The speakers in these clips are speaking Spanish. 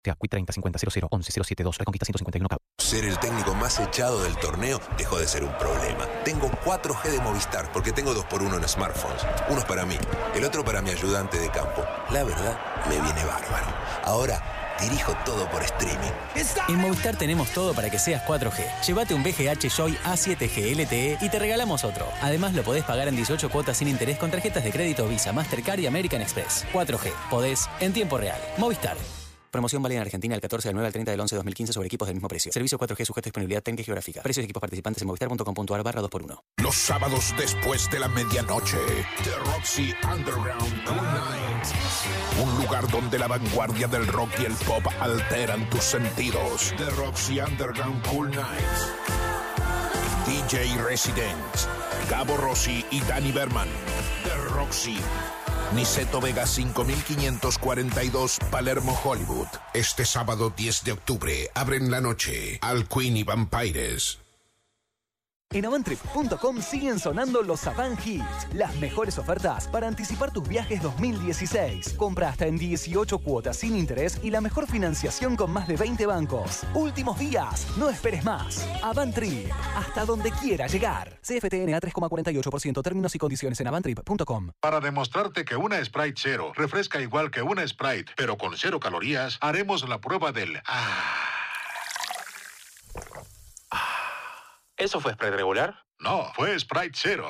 Quit 30 50 00 11 072 Reconquista 151K. Ser el técnico más echado del torneo dejó de ser un problema. Tengo 4G de Movistar porque tengo 2x1 en smartphones. Uno es para mí, el otro para mi ayudante de campo. La verdad, me viene bárbaro. Ahora dirijo todo por streaming. En Movistar tenemos todo para que seas 4G. Llévate un BGH Joy A7G LTE y te regalamos otro. Además lo podés pagar en 18 cuotas sin interés con tarjetas de crédito Visa, Mastercard y American Express. 4G. Podés en tiempo real. Movistar. Promoción válida en Argentina del 14 del 9 al 30 del 11 de 2015 sobre equipos del mismo precio. Servicio 4G sujeto a disponibilidad técnica y geográfica. Precios de equipos participantes en movistar.com.ar/2x1. Los sábados después de la medianoche, The Roxy Underground Cool Night. Un lugar donde la vanguardia del rock y el pop alteran tus sentidos. The Roxy Underground Cool Night. DJ Resident, Gabo Rossi y Dani Berman. The Roxy. Niceto Vega 5542, Palermo, Hollywood. Este sábado 10 de octubre abren la noche al Queen y Vampires. En Avantrip.com siguen sonando los Avant Hits, las mejores ofertas para anticipar tus viajes 2016. Compra hasta en 18 cuotas sin interés y la mejor financiación con más de 20 bancos. Últimos días, no esperes más. Avantrip, hasta donde quiera llegar. CFTNA 3,48%, términos y condiciones en Avantrip.com. Para demostrarte que una Sprite Zero refresca igual que una Sprite, pero con 0 calorías, haremos la prueba del ¿Eso fue Sprite regular? No, fue Sprite Zero.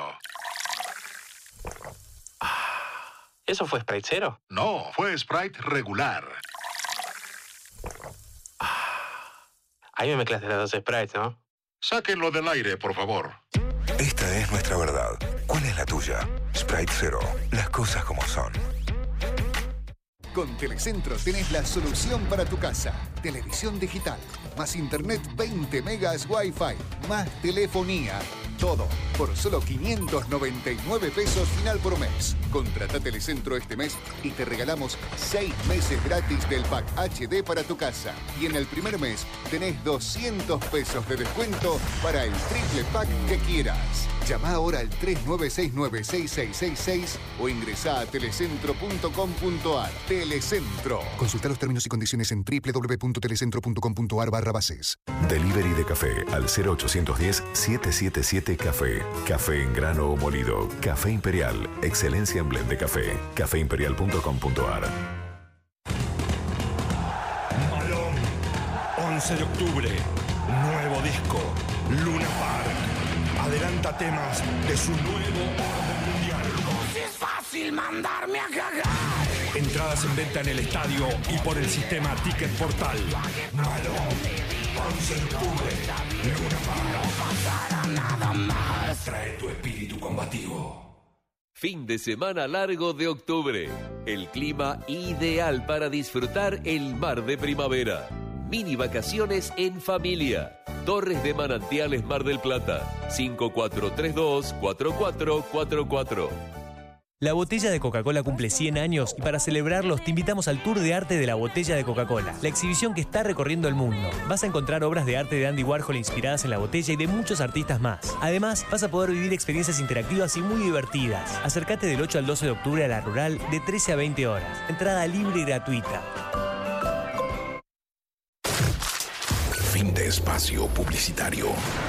¿Eso fue Sprite Zero? No, fue Sprite regular. Ahí me mezclaste las dos Sprites, ¿no? Sáquenlo del aire, por favor. Esta es nuestra verdad. ¿Cuál es la tuya? Sprite Zero. Las cosas como son. Con Telecentro tenés la solución para tu casa. Televisión digital, más internet 20 megas Wi-Fi, más telefonía. Todo por solo 599 pesos final por mes. Contrata Telecentro este mes y te regalamos 6 meses gratis del pack HD para tu casa. Y en el primer mes tenés 200 pesos de descuento para el triple pack que quieras. Llama ahora al 3969-6666 o ingresá a telecentro.com.ar. Telecentro. Consulta los términos y condiciones en www.telecentro.com.ar/bases. Delivery de café al 0810-777 Café. Café en grano o molido. Café Imperial. Excelencia en blend de café. Cafeimperial.com.ar. Malón. 11 de octubre. Nuevo disco. Luna Park. Adelanta temas de su nuevo orden mundial. Si es fácil mandarme a cagar. Entradas en venta en el estadio y por el sistema Ticket Portal. Malón. 11 de octubre. Luna Park. No pasará nada más. Trae tu espíritu combativo. Fin de semana largo de octubre. El clima ideal para disfrutar el mar de primavera. Mini vacaciones en familia. Torres de Manantiales Mar del Plata. 5432-4444. La botella de Coca-Cola cumple 100 años y para celebrarlos te invitamos al Tour de Arte de la Botella de Coca-Cola, la exhibición que está recorriendo el mundo. Vas a encontrar obras de arte de Andy Warhol inspiradas en la botella y de muchos artistas más. Además, vas a poder vivir experiencias interactivas y muy divertidas. Acércate del 8 al 12 de octubre a La Rural de 13 a 20 horas. Entrada libre y gratuita. Fin de espacio publicitario.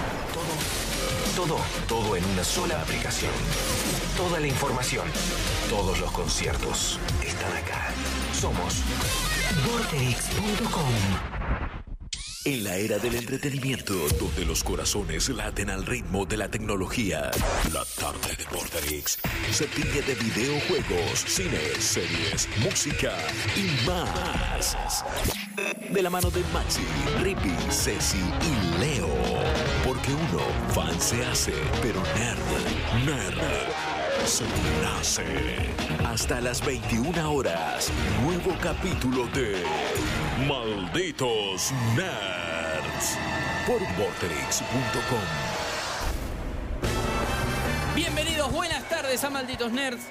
Todo en una sola aplicación. Toda la información, todos los conciertos están acá. Somos Vorterix.com. En la era del entretenimiento, donde los corazones laten al ritmo de la tecnología, la tarde de Vorterix se tiñe de videojuegos, cine, series, música y más. De la mano de Maxi, Rippy, Ceci y Leo. Porque uno fan se hace, pero nerd se nace. Hasta las 21 horas, nuevo capítulo de Malditos Nerds por Vorterix.com. Bienvenidos, buenas tardes a Malditos Nerds.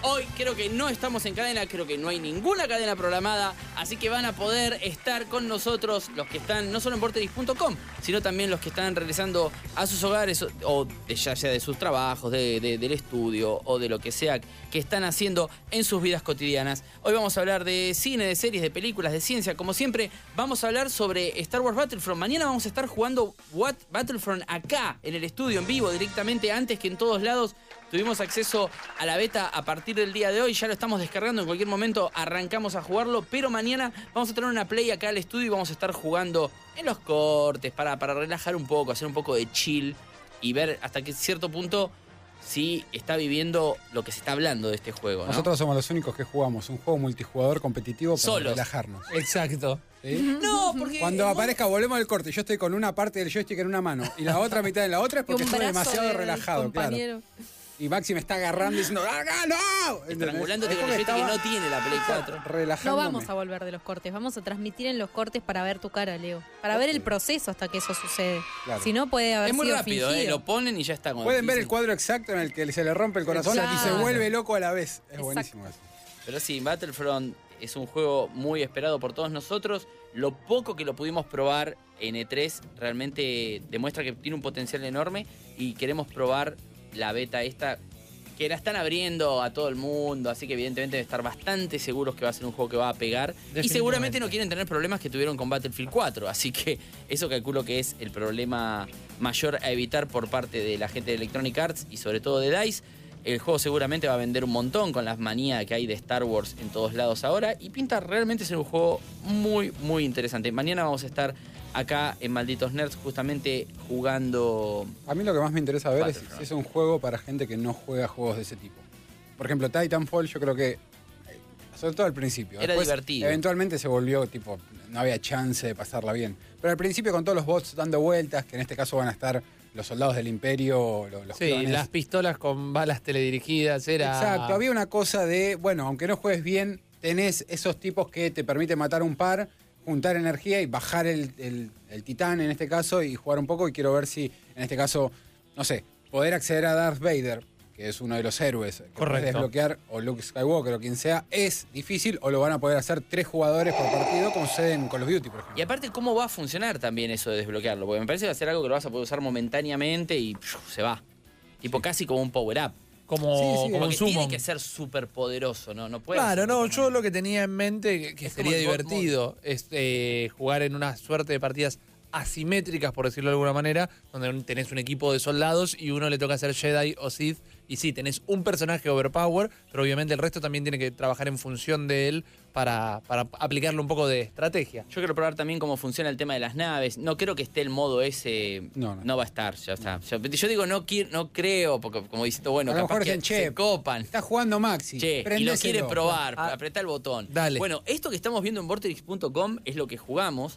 Hoy creo que no estamos en cadena, creo que no hay ninguna cadena programada, así que van a poder estar con nosotros los que están no solo en vorterix.com, sino también los que están regresando a sus hogares o ya sea de sus trabajos, del estudio o de lo que sea que están haciendo en sus vidas cotidianas. Hoy vamos a hablar de cine, de series, de películas, de ciencia. Como siempre, vamos a hablar sobre Star Wars Battlefront. Mañana vamos a estar jugando Battlefront acá, en el estudio, en vivo, directamente, antes que en todos lados. Tuvimos acceso a la beta a partir del día de hoy, ya lo estamos descargando, en cualquier momento arrancamos a jugarlo, pero mañana vamos a tener una play acá al estudio y vamos a estar jugando en los cortes para relajar un poco, hacer un poco de chill y ver hasta qué cierto punto si está viviendo lo que se está hablando de este juego, ¿no? Nosotros somos los únicos que jugamos un juego multijugador competitivo para solos. Relajarnos. Exacto. ¿Sí? No, porque... Cuando aparezca, volvemos al corte, yo estoy con una parte del joystick en una mano y la otra mitad en la otra es porque estoy demasiado relajado, claro. Y Maxi me está agarrando y diciendo ¡ah, no! Estrangulándote con el joystick que no tiene la Play 4. Relajándome. No vamos a volver de los cortes, vamos a transmitir en los cortes para ver tu cara, Leo. Para ver el proceso hasta que eso sucede. Claro. Si no, puede haber sido fingido. Es muy rápido, fingido. Lo ponen y ya está. Pueden ver el cuadro exacto en el que se le rompe el corazón y se vuelve loco a la vez. Es buenísimo eso. Pero sí, Battlefront es un juego muy esperado por todos nosotros. Lo poco que lo pudimos probar en E3 realmente demuestra que tiene un potencial enorme y queremos probar la beta esta, que la están abriendo a todo el mundo, así que evidentemente deben estar bastante seguros que va a ser un juego que va a pegar. Y seguramente no quieren tener problemas que tuvieron con Battlefield 4, así que eso calculo que es el problema mayor a evitar por parte de la gente de Electronic Arts y sobre todo de DICE. El juego seguramente va a vender un montón con las manías que hay de Star Wars en todos lados ahora y pinta realmente ser un juego muy, muy interesante. Mañana vamos a estar acá en Malditos Nerds justamente jugando... A mí lo que más me interesa ver es si es un juego para gente que no juega juegos de ese tipo. Por ejemplo, Titanfall yo creo que, sobre todo al principio. Era después, divertido. Eventualmente se volvió tipo, no había chance de pasarla bien. Pero al principio con todos los bots dando vueltas, que en este caso van a estar los soldados del Imperio, los clones. Las pistolas con balas teledirigidas, era... Exacto, había una cosa de, bueno, aunque no juegues bien, tenés esos tipos que te permiten matar un par, juntar energía y bajar el titán en este caso y jugar un poco. Y quiero ver si, en este caso, no sé, poder acceder a Darth Vader, que es uno de los héroes, que puedes desbloquear, o Luke Skywalker o quien sea, es difícil o lo van a poder hacer 3 jugadores por partido, como sucede en Call of Duty, por ejemplo. Y aparte, ¿cómo va a funcionar también eso de desbloquearlo? Porque me parece que va a ser algo que lo vas a poder usar momentáneamente y se va. Tipo casi como un power-up. Como un summon. Tiene que ser súper poderoso, ¿no? No puede Claro, ser no, yo lo que tenía en mente, que sería divertido, es jugar en una suerte de partidas asimétricas, por decirlo de alguna manera, donde tenés un equipo de soldados y uno le toca ser Jedi o Sith. Y sí, tenés un personaje overpower, pero obviamente el resto también tiene que trabajar en función de él para aplicarle un poco de estrategia. Yo quiero probar también cómo funciona el tema de las naves. No creo que esté el modo ese. No va a estar, ya está. Yo digo no creo, porque como diciendo, bueno, capaz que se copan. Está jugando Maxi. Y lo quiere probar, apretá el botón. Dale. Bueno, esto que estamos viendo en vorterix.com es lo que jugamos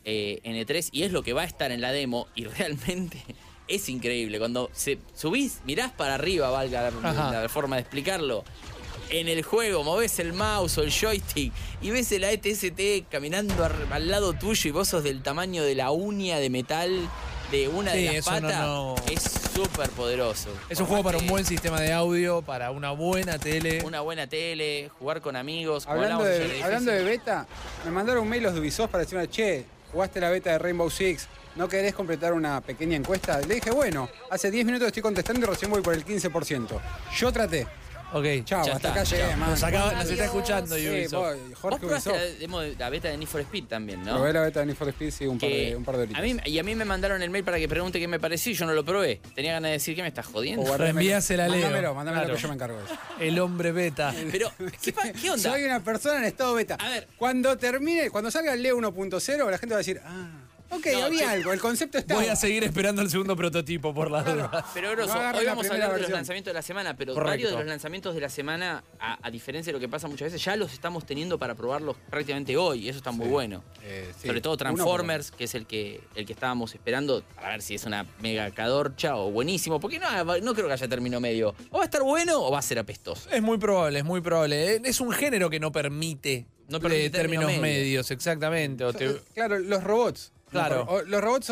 en E3 y es lo que va a estar en la demo y realmente es increíble. Cuando subís, mirás para arriba, valga la forma de explicarlo, en el juego movés el mouse o el joystick y ves el AT-ST caminando al lado tuyo y vos sos del tamaño de la uña de metal de una de las patas. Es súper poderoso. Es un juego para un buen sistema de audio, para una buena tele. Una buena tele, jugar con amigos. Hablando de beta, me mandaron un mail los de Ubisoft para decirme, che, jugaste la beta de Rainbow Six, ¿no querés completar una pequeña encuesta? Le dije, bueno, hace 10 minutos estoy contestando y recién voy por el 15%. Yo traté. Ok. Chao, hasta acá llegué, man. Nos está escuchando Ubisoft. Jorge Ubisoft. La beta de Need for Speed también, ¿no? Probé la beta de Need for Speed, sí, un par de horitas. A mí me mandaron el mail para que pregunte qué me pareció y yo no lo probé. Tenía ganas de decir que me estás jodiendo. Reenvíasela a Leo. Mándamelo que yo me encargo de eso. El hombre beta. Pero, ¿qué onda? Soy una persona en estado beta. A ver. Cuando salga el Leo 1.0, la gente va a decir, ok, había algo, el concepto está. Voy a seguir esperando el segundo prototipo por las dudas. Pero Grosso, hoy vamos a hablar de los lanzamientos de la semana, pero varios de los lanzamientos de la semana, a diferencia de lo que pasa muchas veces, ya los estamos teniendo para probarlos prácticamente hoy, y eso está muy bueno. Sobre todo Transformers, que es el que estábamos esperando, para ver si es una mega cadorcha o buenísimo, porque no creo que haya término medio. O va a estar bueno o va a ser apestoso. Es muy probable, es muy probable. Es un género que no permite términos medios, exactamente. Claro, los robots. Claro. Los robots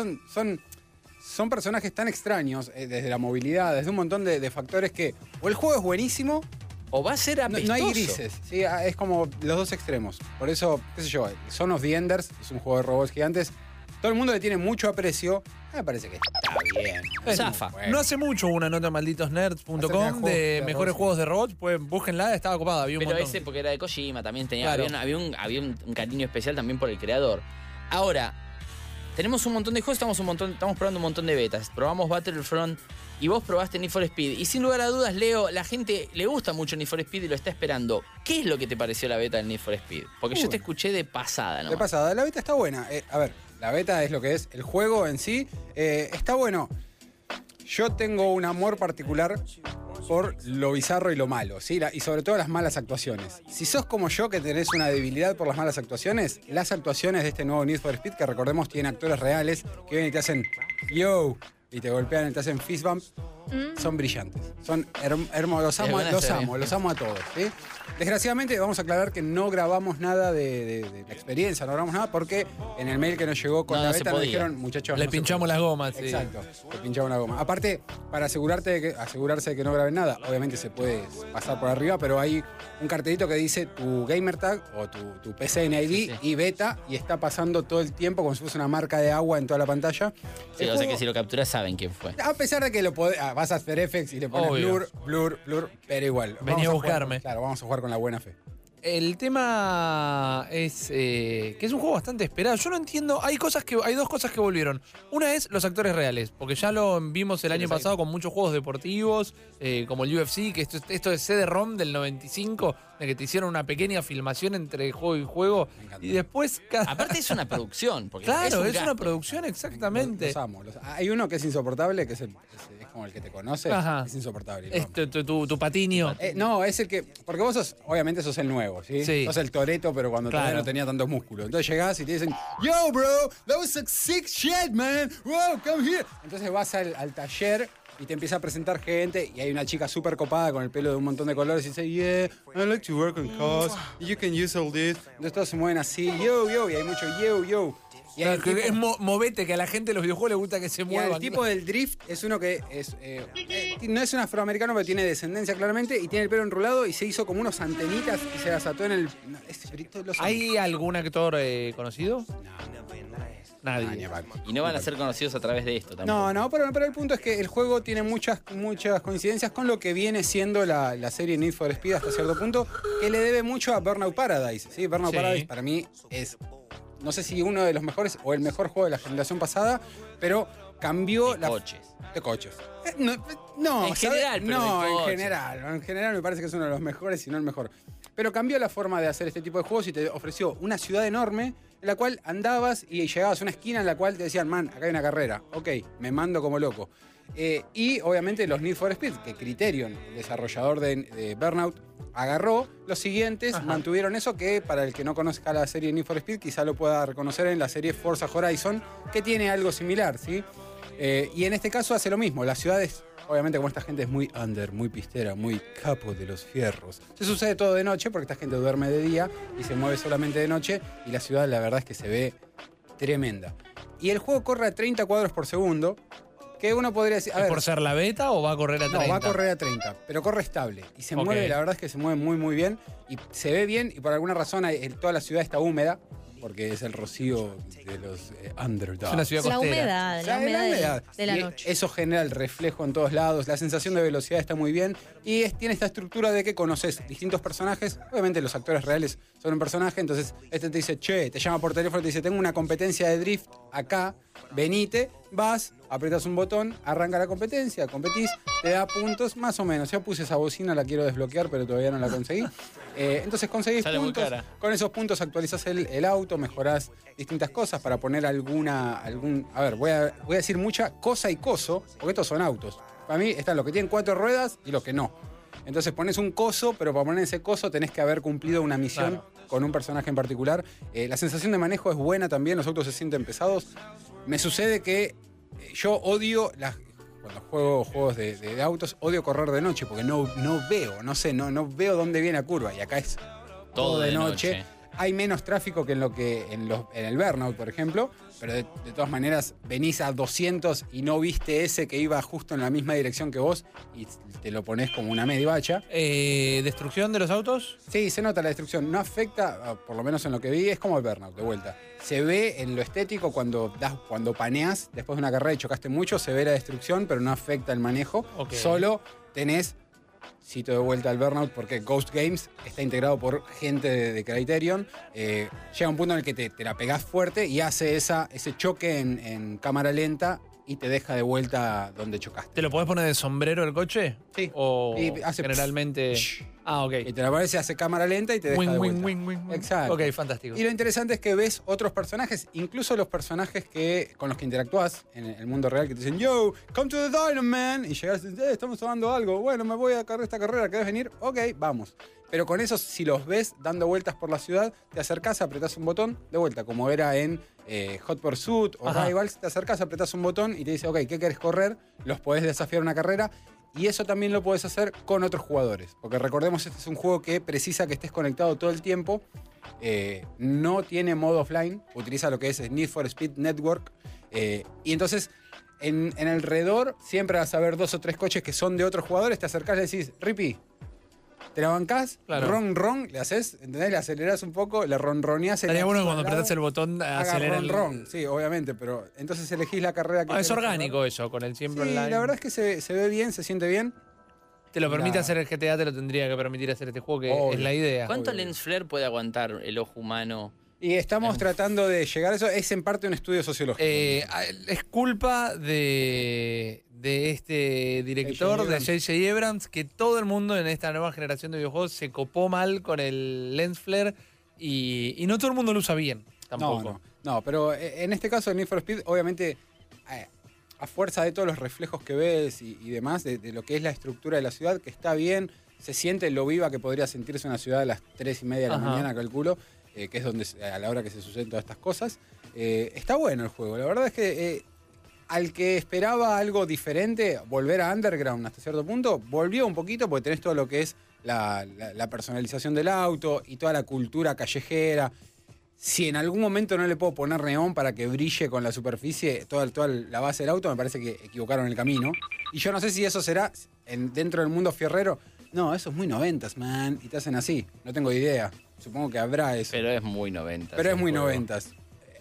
son personajes tan extraños, desde la movilidad, desde un montón de factores que o el juego es buenísimo o va a ser apestoso. No hay grises, ¿sí? Es como los dos extremos. Por eso, qué sé yo, Son of the Enders es un juego de robots gigantes. Todo el mundo le tiene mucho aprecio. Me parece que está bien. Zafa. No hace mucho hubo una nota en malditosnerds.com de mejores juegos de robots. Pues búsquenla, estaba ocupada. Había un Pero montón. ese porque era de Kojima, también tenía, Claro. había un cariño especial también por el creador. Ahora, tenemos un montón de juegos, estamos probando un montón de betas. Probamos Battlefront y vos probaste Need for Speed. Y sin lugar a dudas, Leo, la gente le gusta mucho Need for Speed y lo está esperando. ¿Qué es lo que te pareció la beta del Need for Speed? Porque yo te escuché de pasada, ¿no? De pasada, la beta está buena. A ver, la beta es lo que es. El juego en sí está bueno. Yo tengo un amor particular por lo bizarro y lo malo, ¿sí? Y sobre todo las malas actuaciones. Si sos como yo, que tenés una debilidad por las malas actuaciones, las actuaciones de este nuevo Need for Speed, que recordemos tienen actores reales, que vienen y te hacen yo, y te golpean y te hacen fist bump, son brillantes. Son hermosos, los amo a todos, ¿sí? Desgraciadamente, vamos a aclarar que no grabamos nada de la experiencia, no grabamos nada porque en el mail que nos llegó con la beta nos dijeron, muchachos, le pinchamos las gomas. Sí. Exacto, le pinchamos la goma. Aparte, para asegurarse de que no graben nada, obviamente se puede pasar por arriba, pero hay un cartelito que dice tu gamer tag o tu PCN ID y beta, y está pasando todo el tiempo como si fuese una marca de agua en toda la pantalla. Sí, o sea que si lo capturas saben quién fue. A pesar de que lo podés, vas a After Effects y le pones blur, pero igual. Venía a buscarme. Claro, vamos a jugar con la buena fe. El tema es que es un juego bastante esperado. Yo no entiendo, hay dos cosas que volvieron. Una es los actores reales, porque ya lo vimos el año pasado con muchos juegos deportivos, como el UFC, que esto es CD-ROM del 95, de que te hicieron una pequeña filmación entre juego y juego. Y después... Aparte es una producción. Porque claro, es gasto. una producción, exactamente. Los amo. Hay uno que es insoportable, que es como el que te conoce. Ajá. Es insoportable. Es tu patiño. No, es el que... Porque vos obviamente sos el nuevo, ¿sí? Sí. Sos el Toretto, pero cuando todavía no tenía tantos músculos. Entonces llegás y te dicen, yo, bro, that was a sick shit, man. Wow, come here. Entonces vas al taller y te empieza a presentar gente y hay una chica súper copada con el pelo de un montón de colores y dice, yeah, I like to work on cars, you can use all this. Entonces todos se mueven así, yo, y hay mucho yo. Y claro, que es movete, que a la gente de los videojuegos le gusta que se muevan. El tipo del drift es uno que no es un afroamericano, pero tiene descendencia claramente y tiene el pelo enrolado y se hizo como unos antenitas y se las ató en el... ¿Hay algún actor conocido? Nadie. Y no van a ser conocidos a través de esto tampoco. No, pero el punto es que el juego tiene muchas coincidencias con lo que viene siendo la serie Need for Speed hasta cierto punto, que le debe mucho a Burnout Paradise. ¿Sí? Burnout Paradise para mí es... No sé si uno de los mejores o el mejor juego de la generación pasada, pero cambió de coches. No, en general, pero en general me parece que es uno de los mejores, si no el mejor. Pero cambió la forma de hacer este tipo de juegos y te ofreció una ciudad enorme en la cual andabas y llegabas a una esquina en la cual te decían, man, acá hay una carrera. Ok, me mando como loco. Y obviamente los Need for Speed, que Criterion, el desarrollador de Burnout, agarró. Los siguientes mantuvieron eso, que para el que no conozca la serie Need for Speed quizá lo pueda reconocer en la serie Forza Horizon, que tiene algo similar, ¿sí? Y en este caso hace lo mismo. Las ciudades, obviamente como esta gente es muy under, muy pistera, muy capo de los fierros, se sucede todo de noche porque esta gente duerme de día y se mueve solamente de noche, y la ciudad la verdad es que se ve tremenda. Y el juego corre a 30 cuadros por segundo, que uno podría decir... ¿Es por ser la beta o va a correr a 30? No, va a correr a 30, pero corre estable. Y se mueve, la verdad es que se mueve muy, muy bien. Y se ve bien, y por alguna razón toda la ciudad está húmeda, porque es el rocío de los underdogs. Es una ciudad costera. La humedad de la y noche. eso genera el reflejo en todos lados, la sensación de velocidad está muy bien, y tiene esta estructura de que conoces distintos personajes. Obviamente los actores reales son un personaje, entonces te dice, che, te llama por teléfono y te dice, tengo una competencia de drift acá, venite, vas, aprietas un botón, arranca la competencia, competís, te da puntos, más o menos. Ya puse esa bocina, la quiero desbloquear, pero todavía no la conseguí. Entonces conseguís puntos, con esos puntos actualizás el auto, mejorás distintas cosas para poner a ver, voy a decir mucha cosa y coso, porque estos son autos. Para mí están los que tienen 4 ruedas y los que no. Entonces pones un coso, pero para poner ese coso tenés que haber cumplido una misión con un personaje en particular. La sensación de manejo es buena también, los autos se sienten pesados. Me sucede que yo odio cuando juego juegos de autos, odio correr de noche porque no veo, no veo dónde viene la curva, y acá es todo de noche. hay menos tráfico que en el Burnout, por ejemplo, pero de todas maneras venís a 200 y no viste ese que iba justo en la misma dirección que vos y te lo pones como una media bacha. ¿Destrucción de los autos? Sí, se nota la destrucción. No afecta, por lo menos en lo que vi, es como el Burnout, de vuelta. Se ve en lo estético cuando paneás después de una carrera y chocaste mucho, se ve la destrucción, pero no afecta el manejo. Ok. Solo tenés, cito de vuelta al Burnout, porque Ghost Games está integrado por gente de Criterion. Llega un punto en el que te la pegás fuerte y hace ese choque en cámara lenta y te deja de vuelta donde chocaste. ¿Te lo podés poner de sombrero el coche? Sí. O Y hace generalmente... Ah, ok. Y te la pones y hace cámara lenta y te deja de vuelta. Exacto. Ok, fantástico. Y lo interesante es que ves otros personajes, incluso los personajes con los que interactúas en el mundo real, que te dicen, yo, come to the Dynam Man. Y llegas y dices, estamos tomando algo. Bueno, me voy a correr esta carrera, ¿querés venir? Ok, vamos. Pero con esos, si los ves dando vueltas por la ciudad, te acercás, apretás un botón, de vuelta, como era en Hot Pursuit o Rivals, te acercás, apretás un botón y te dice, ok, ¿qué querés correr? Los podés desafiar una carrera. Y eso también lo podés hacer con otros jugadores. Porque recordemos, este es un juego que precisa que estés conectado todo el tiempo. No tiene modo offline. Utiliza lo que es Need for Speed Network. Y entonces, en alrededor, siempre vas a ver 2 o 3 coches que son de otros jugadores. Te acercás y le decís, Rippy, te la bancás, Claro. ron, le haces, ¿entendés? Le acelerás un poco, le ronroneás. Estaría bueno cuando apretás el botón acelera el... ron, sí, obviamente, pero entonces elegís la carrera que es querés orgánico jugar. eso, con el siempre Sí, online. la verdad es que se ve bien, se siente bien. Te lo permite La- hacer el GTA, te lo tendría que permitir hacer este juego, que Obvio. es la idea. ¿Cuánto lens flare puede aguantar el ojo humano? Y estamos tratando de llegar a eso. Es en parte un estudio sociológico. Es culpa de este director, de J.J. Abrams, que todo el mundo en esta nueva generación de videojuegos se copó mal con el lens flare y no todo el mundo lo usa bien tampoco. No, pero en este caso, en Need for Speed, obviamente, a fuerza de todos los reflejos que ves y demás, de lo que es la estructura de la ciudad, que está bien, se siente lo viva que podría sentirse una ciudad a las 3:30 de la Ajá. mañana, calculo, que es donde a la hora que se suceden todas estas cosas. Está bueno el juego. La verdad es que al que esperaba algo diferente, volver a Underground hasta cierto punto, volvió un poquito porque tenés todo lo que es la personalización del auto y toda la cultura callejera. Si en algún momento no le puedo poner neón para que brille con la superficie, toda la base del auto, me parece que equivocaron el camino. Y yo no sé si eso será dentro del mundo fierrero. No, eso es muy 90s, man. Y te hacen así. No tengo idea. Supongo que habrá eso. Pero es muy 90. Pero es muy 90s.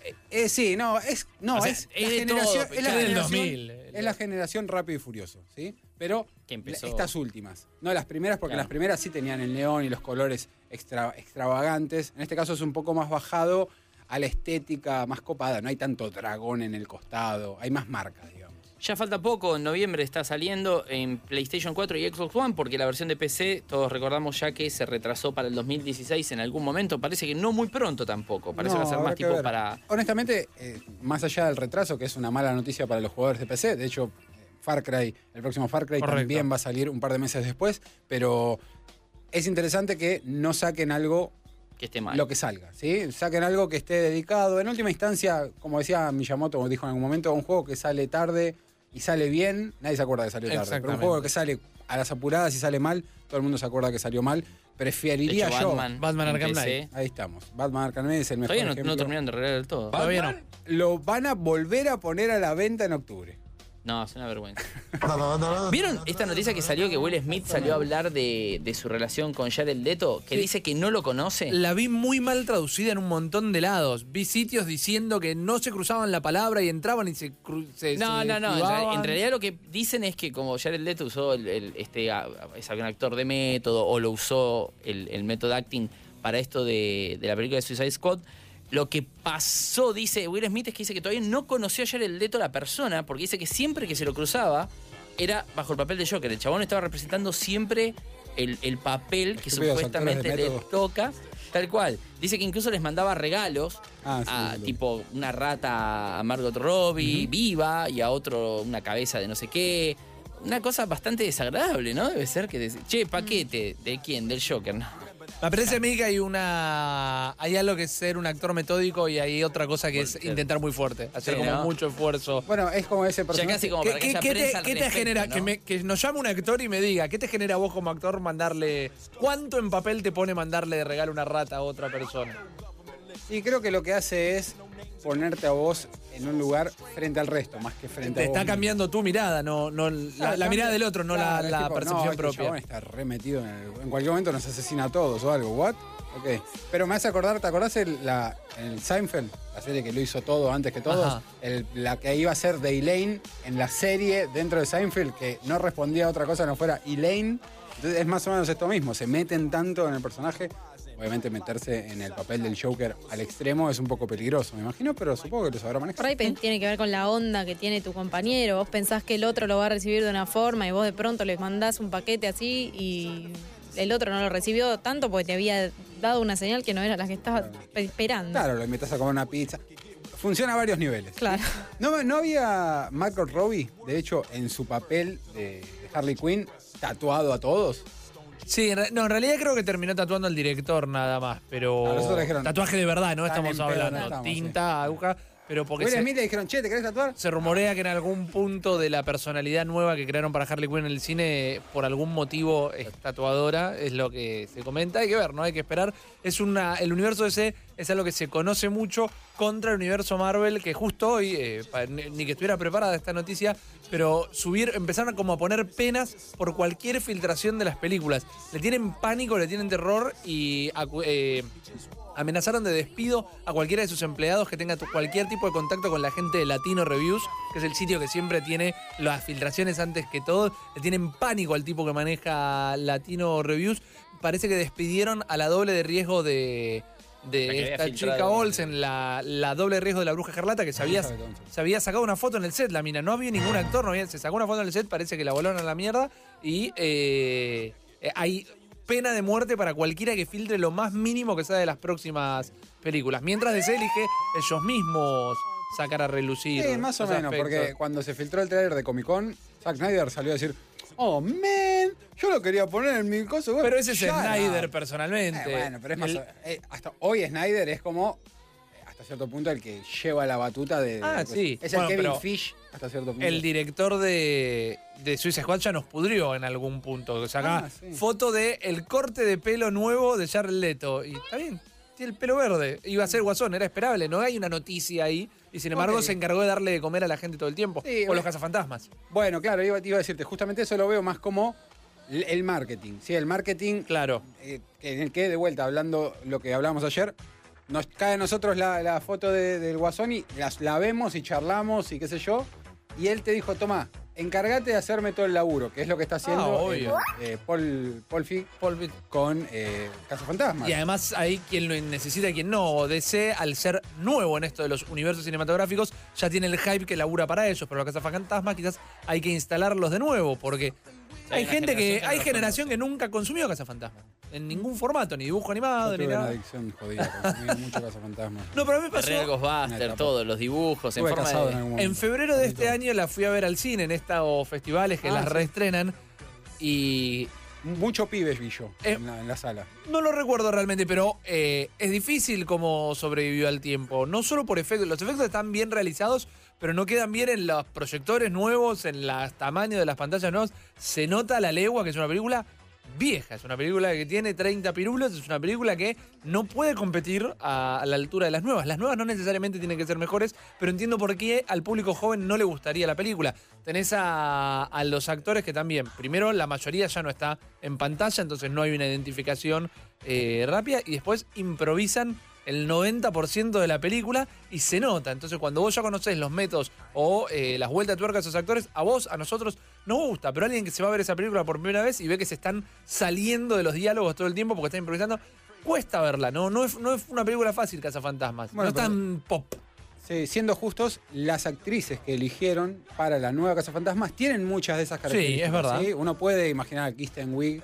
Sí, no, es O sea, es es la de generación, todo, es la ya del generación, 2000. es la generación Rápido y Furioso, ¿sí? Pero Que empezó- estas últimas, no las primeras, porque Claro. las primeras sí tenían el neón y los colores extravagantes. En este caso es un poco más bajado a la estética más copada. No hay tanto dragón en el costado, hay más marca, digamos. Ya falta poco, en noviembre está saliendo en PlayStation 4 y Xbox One, porque la versión de PC, todos recordamos ya que se retrasó para el 2016 en algún momento. Parece que no muy pronto tampoco, parece que va a ser habrá más que tipo ver. para... Honestamente, más allá del retraso, que es una mala noticia para los jugadores de PC, de hecho, Far Cry, el próximo Far Cry Correcto. también va a salir un par de meses después, pero es interesante que no saquen algo que esté mal. lo que salga, ¿sí? Saquen algo que esté dedicado. En última instancia, como decía Miyamoto, como dijo en algún momento, un juego que sale tarde y sale bien, nadie se acuerda que salió tarde. Pero un Exactamente. juego que sale a las apuradas y sale mal, todo el mundo se acuerda que salió mal. Preferiría De hecho, yo. Batman Arkham en Knight. PC. Ahí estamos. Batman Arkham Knight es el mejor Todavía no ejemplo. terminaron de arreglar del todo. Todavía no. Lo van a volver a poner a la venta en octubre. No, es una vergüenza. ¿Vieron esta noticia que salió que Will Smith salió a hablar de su relación con Jared Leto? Que Sí. dice que no lo conoce. La vi muy mal traducida en un montón de lados. Vi sitios diciendo que no se cruzaban la palabra y entraban y se No. esquivaban. En realidad lo que dicen es que como Jared Leto usó es algún actor de método o lo usó el método acting para esto de la película de Suicide Squad, lo que pasó, dice Will Smith, es que dice que todavía no conoció a Jared Leto la persona, porque dice que siempre que se lo cruzaba era bajo el papel de Joker. El chabón estaba representando siempre el papel que Estúpidos supuestamente actores de le método. toca. Tal cual. Dice que incluso les mandaba regalos Ah, sí, tipo una rata a Margot Robbie viva y a otro una cabeza de no sé qué. Una cosa bastante desagradable, ¿no? Debe ser que... Che, paquete. ¿De quién? Del Joker, ¿no? Me parece a mí que hay algo que es ser un actor metódico y hay otra cosa que es intentar muy fuerte, hacer Sí, como ¿no? mucho esfuerzo. Bueno, es como ese Ya personaje. casi como para que haya prensa al ¿Qué te respecto, genera? ¿no? Que nos llame un actor y me diga, ¿qué te genera a vos como actor mandarle... ¿Cuánto en papel te pone mandarle de regalo una rata a otra persona? Y creo que lo que hace es ponerte a vos en un lugar frente al resto, más que frente Te a vos. está cambiando tu mirada, no la mirada del otro, no Claro, la es tipo, percepción no, este propia. chabón está remetido en cualquier momento nos asesina a todos o algo. ¿What? Ok. Pero me hace acordar, ¿te acordás el Seinfeld? La serie que lo hizo todo antes que todos. Ajá. La que iba a ser de Elaine en la serie dentro de Seinfeld, que no respondía a otra cosa que no fuera Elaine. Entonces es más o menos esto mismo. Se meten tanto en el personaje. Obviamente meterse en el papel del Joker al extremo es un poco peligroso, me imagino, pero supongo que lo sabrá manejar. Por ahí tiene que ver con la onda que tiene tu compañero. Vos pensás que el otro lo va a recibir de una forma y vos de pronto le mandás un paquete así y el otro no lo recibió tanto porque te había dado una señal que no era la que estabas esperando. Claro, lo invitas a comer una pizza. Funciona a varios niveles. Claro. No había Margot Robbie, de hecho, en su papel de Harley Quinn, tatuado a todos. Sí, en realidad creo que terminó tatuando al director nada más, pero nosotros dijeron, tatuaje de verdad, no están estamos en pedo, hablando. no estamos, Tinta, aguja, pero porque Will Smith le dijeron, che, ¿te querés tatuar? se rumorea que en algún punto de la personalidad nueva que crearon para Harley Quinn en el cine, por algún motivo es tatuadora, es lo que se comenta. Hay que ver, ¿no? Hay que esperar. El universo DC es algo que se conoce mucho contra el universo Marvel, que justo hoy, ni que estuviera preparada esta noticia, pero empezaron como a poner penas por cualquier filtración de las películas. Le tienen pánico, le tienen terror y amenazaron de despido a cualquiera de sus empleados que tenga cualquier tipo de contacto con la gente de Latino Reviews, que es el sitio que siempre tiene las filtraciones antes que todo. Le tienen pánico al tipo que maneja Latino Reviews. Parece que despidieron a la doble de riesgo de esta chica Olsen, la doble riesgo de la Bruja Escarlata, que se había sacado una foto en el set, la mina. No había ningún actor, se sacó una foto en el set, parece que la volaron a la mierda. Y hay pena de muerte para cualquiera que filtre lo más mínimo que sea de las próximas películas. Mientras DC elige ellos mismos sacar a relucir. Sí, más o los menos, aspectos. porque cuando se filtró el trailer de Comic Con, Zack Snyder salió a decir, oh, man, yo lo quería poner en mi coso. Bueno, pero ese es ya Snyder no. personalmente. Bueno, pero es más... hasta hoy Snyder es como, hasta cierto punto, el que lleva la batuta de... Sí. Es Bueno, el Kevin pero Fish, hasta cierto punto. el director de Suicide Squad ya nos pudrió en algún punto. O sea, acá, sí. foto de el corte de pelo nuevo de Jared Leto. Y está bien, tiene el pelo verde. Iba a ser Guasón, era esperable. No hay una noticia ahí. Y sin embargo Ok. se encargó de darle de comer a la gente todo el tiempo. Sí, o los cazafantasmas. Bueno, claro, iba a decirte, justamente eso lo veo más como el marketing. Sí, el marketing. Claro. En el que, de vuelta, hablando lo que hablábamos ayer, nos cae a nosotros la foto del Guasón y la vemos y charlamos y qué sé yo. Y él te dijo, toma, encárgate de hacerme todo el laburo, que es lo que está haciendo obvio. Paul Feig con Cazafantasmas. Y además hay quien lo necesita y quien no. DC, al ser nuevo en esto de los universos cinematográficos, ya tiene el hype que labura para ellos. Pero los cazafantasmas quizás hay que instalarlos de nuevo, porque hay gente hay generación que nunca consumió cazafantasmas. En ningún formato, ni dibujo animado, Yo ni tuve una nada. adicción jodida, consumí mucho Cazafantasmas. No, pero a mí me pasó. Real Ghostbuster, todos los dibujos en Estuve forma casado de... en algún momento. En febrero de este año la fui a ver al cine en estos festivales que las sí. reestrenan. Y Mucho pibes vi yo en la sala. no lo recuerdo realmente, pero es difícil cómo sobrevivió al tiempo. No solo por efectos, los efectos están bien realizados, pero no quedan bien en los proyectores nuevos, en los tamaños de las pantallas nuevas. Se nota a la legua que es una película vieja, es una película que tiene 30 pirulos, es una película que no puede competir a la altura de las nuevas. Las nuevas no necesariamente tienen que ser mejores, pero entiendo por qué al público joven no le gustaría la película. Tenés a los actores que también, primero la mayoría ya no está en pantalla, entonces no hay una identificación rápida, y después improvisan el 90% de la película y se nota. Entonces cuando vos ya conocés los métodos o las vueltas de tuerca de esos actores, a vos, a nosotros, nos gusta. Pero alguien que se va a ver esa película por primera vez y ve que se están saliendo de los diálogos todo el tiempo porque están improvisando, cuesta verla. No es una película fácil, Cazafantasmas. Bueno, no es tan pop. Sí, siendo justos, las actrices que eligieron para la nueva Cazafantasmas tienen muchas de esas características. Sí, es verdad. ¿sí? Uno puede imaginar a Kristen Wiig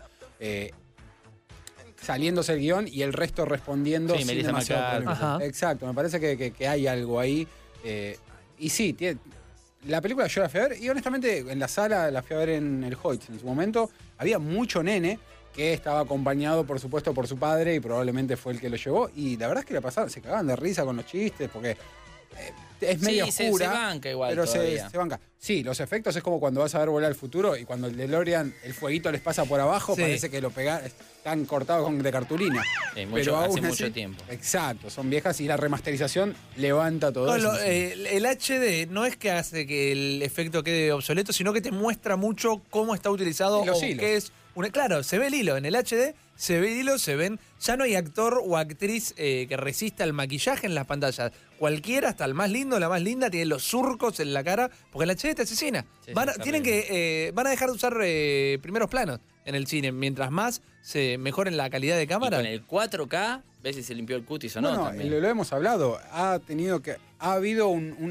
saliéndose el guión y el resto respondiendo Sí, sin Melissa demasiado McCarthy. problema. Ajá. Exacto, me parece que hay algo ahí. Y sí, la película yo la fui a ver y honestamente en la sala la fui a ver en el Hoyts en su momento. Había mucho nene que estaba acompañado, por supuesto, por su padre y probablemente fue el que lo llevó. Y la verdad es que la pasaban, se cagaban de risa con los chistes porque es medio Sí, oscura. se banca igual pero todavía. se banca. Sí, los efectos es como cuando vas a ver Volver al Futuro y cuando el DeLorean, el fueguito les pasa por abajo, Sí. parece que lo están cortados de cartulina. Pero hace aún mucho así- tiempo. Exacto, son viejas y la remasterización levanta todo No, eso. el HD no es que hace que el efecto quede obsoleto, sino que te muestra mucho cómo está utilizado Y los o hilos. qué es. Claro, se ve el hilo. En el HD se ve el hilo, se ven. Ya no hay actor o actriz que resista el maquillaje en las pantallas. Cualquiera, hasta el más lindo, la más linda, tiene los surcos en la cara, porque el HD te asesina. Sí, Van a dejar de usar primeros planos en el cine. Mientras más se mejoren la calidad de Y cámara. con el 4K, ves si se limpió el cutis o no. No, también. lo hemos hablado. Ha habido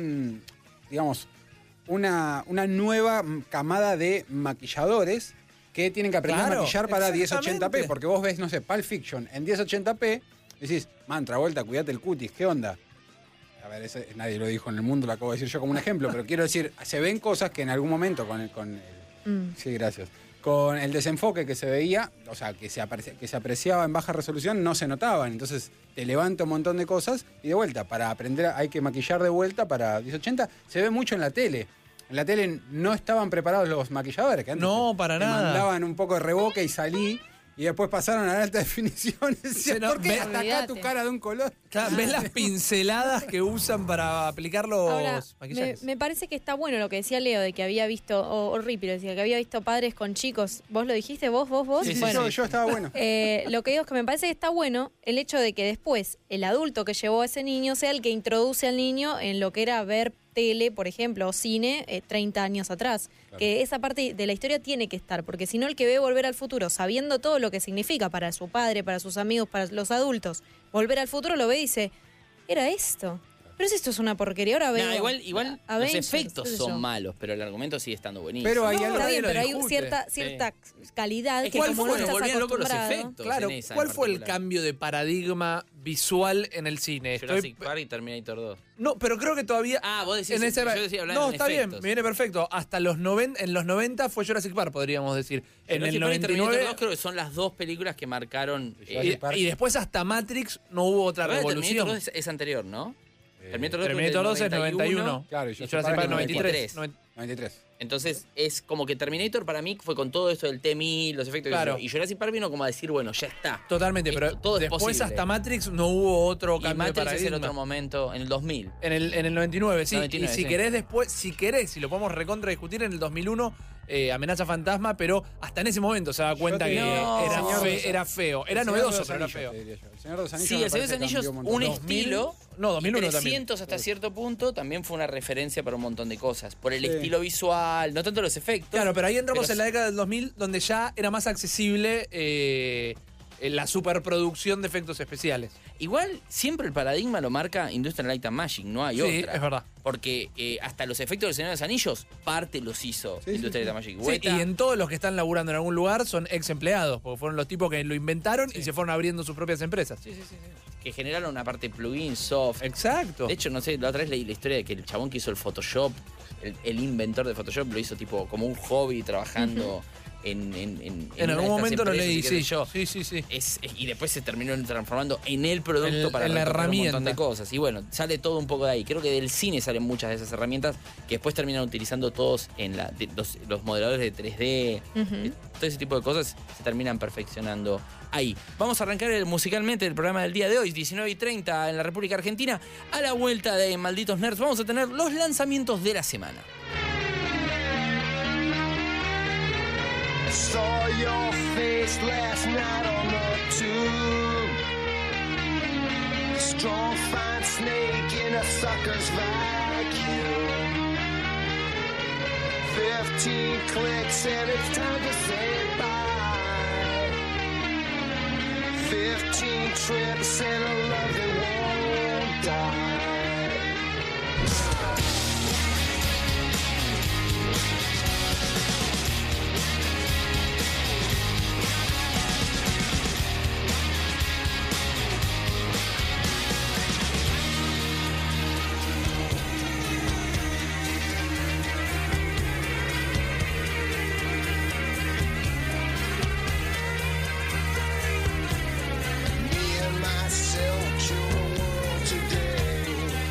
digamos, una nueva camada de maquilladores que tienen que aprender Claro, a maquillar para exactamente. 1080p. Porque vos ves, no sé, Pulp Fiction en 1080p, decís, man, Travolta, cuídate el cutis, ¿qué onda? A ver, nadie lo dijo en el mundo, lo acabo de decir yo como un ejemplo, pero quiero decir, se ven cosas que en algún momento con el sí, gracias. Con el desenfoque que se veía, o sea, que se apreciaba en baja resolución, no se notaban. Entonces te levanta un montón de cosas y de vuelta, para aprender hay que maquillar de vuelta para 1080. Se ve mucho en la tele. En la tele no estaban preparados los maquilladores, que antes para te nada. mandaban un poco de reboque y salí. Y después pasaron a la alta definición. Decían, ¿por qué hasta acá tu cara de un color? Claro, ¿ves las pinceladas que usan para aplicar los Ahora, maquillajes? me parece que está bueno lo que decía Leo, de que había visto, o Rippy lo decía, que había visto padres con chicos. ¿Vos lo dijiste? ¿Vos? Sí, Bueno, yo estaba bueno. lo que digo es que me parece que está bueno el hecho de que después el adulto que llevó a ese niño sea el que introduce al niño en lo que era ver tele, por ejemplo, o cine 30 años atrás. Claro. Que esa parte de la historia tiene que estar, porque si no el que ve Volver al Futuro, sabiendo todo lo que significa para su padre, para sus amigos, para los adultos, Volver al Futuro lo ve y dice, era esto. Pero si esto es una porquería, ahora veo... Igual los Avengers, efectos qué sé son yo. malos, pero el argumento sigue estando buenísimo. Pero hay Está bien, pero hay discute. cierta calidad Es que que como no nos estás volvían locos los acostumbrado... efectos. Claro, en esa ¿cuál en fue el particular? cambio de paradigma visual en el cine? Jurassic Park y Terminator 2. No, pero creo que todavía... Vos decís, en esa... yo decía hablar No, en está bien, efectos. me viene perfecto. Hasta los en los 90 fue Jurassic Park, podríamos decir. En el Jurassic Park y Terminator 99... 2 creo que son las dos películas que marcaron... Y después hasta Matrix no hubo otra Igual revolución. Terminator 2 es anterior, ¿no? Terminator 2 es 91. Claro, Y Jurassic Park 93. 93. Entonces es como que Terminator para mí fue con todo esto del TMI, los efectos Claro. y Jurassic Park vino como a decir, bueno, ya está. Totalmente, Esto, pero todo es después posible. hasta Matrix no hubo otro Y cambio de Matrix es paradigma. en otro momento, en el 2000. En el 99, sí. 99, y si sí. querés después, si lo podemos recontra discutir, en el 2001, Amenaza Fantasma, pero hasta en ese momento se da cuenta que era feo. Era novedoso, pero era feo. El Señor de los Anillos. Sí, el Señor de los Anillos, un estilo. No, 2001 300 hasta cierto punto también fue una referencia para un montón de cosas. Por el Sí. estilo visual, no tanto los efectos. Claro, pero ahí entramos pero en la década del 2000, donde ya era más accesible la superproducción de efectos especiales. Igual, siempre el paradigma lo marca Industrial Light and Magic, no hay Sí, otra. es verdad. Porque hasta los efectos del Señor de los Anillos, parte los hizo Industrial Light and Magic. Sí, Weta, y en todos los que están laburando en algún lugar son ex empleados, porque fueron los tipos que lo inventaron y se fueron abriendo sus propias empresas. que generaron una parte plugin, soft. Exacto. De hecho, no sé, la otra vez leí la historia de que el chabón que hizo el Photoshop, el inventor de Photoshop, lo hizo tipo como un hobby trabajando en algún momento lo leí, sí. Sí. Y después se terminó transformando en el producto para en la recuperar un herramienta. montón de cosas. Y bueno, sale todo un poco de ahí. Creo que del cine salen muchas de esas herramientas que después terminan utilizando todos en los modeladores de 3D. Todo ese tipo de cosas se terminan perfeccionando ahí. Vamos a arrancar musicalmente el programa del día de hoy, 19:30 en la República Argentina. A la vuelta de Malditos Nerds vamos a tener los lanzamientos de la semana. Saw your face last night on the tube. Strong fine snake in a sucker's vacuum. 15 clicks and it's time to say bye. 15 trips and a love that won't die. Me and myself to the world today.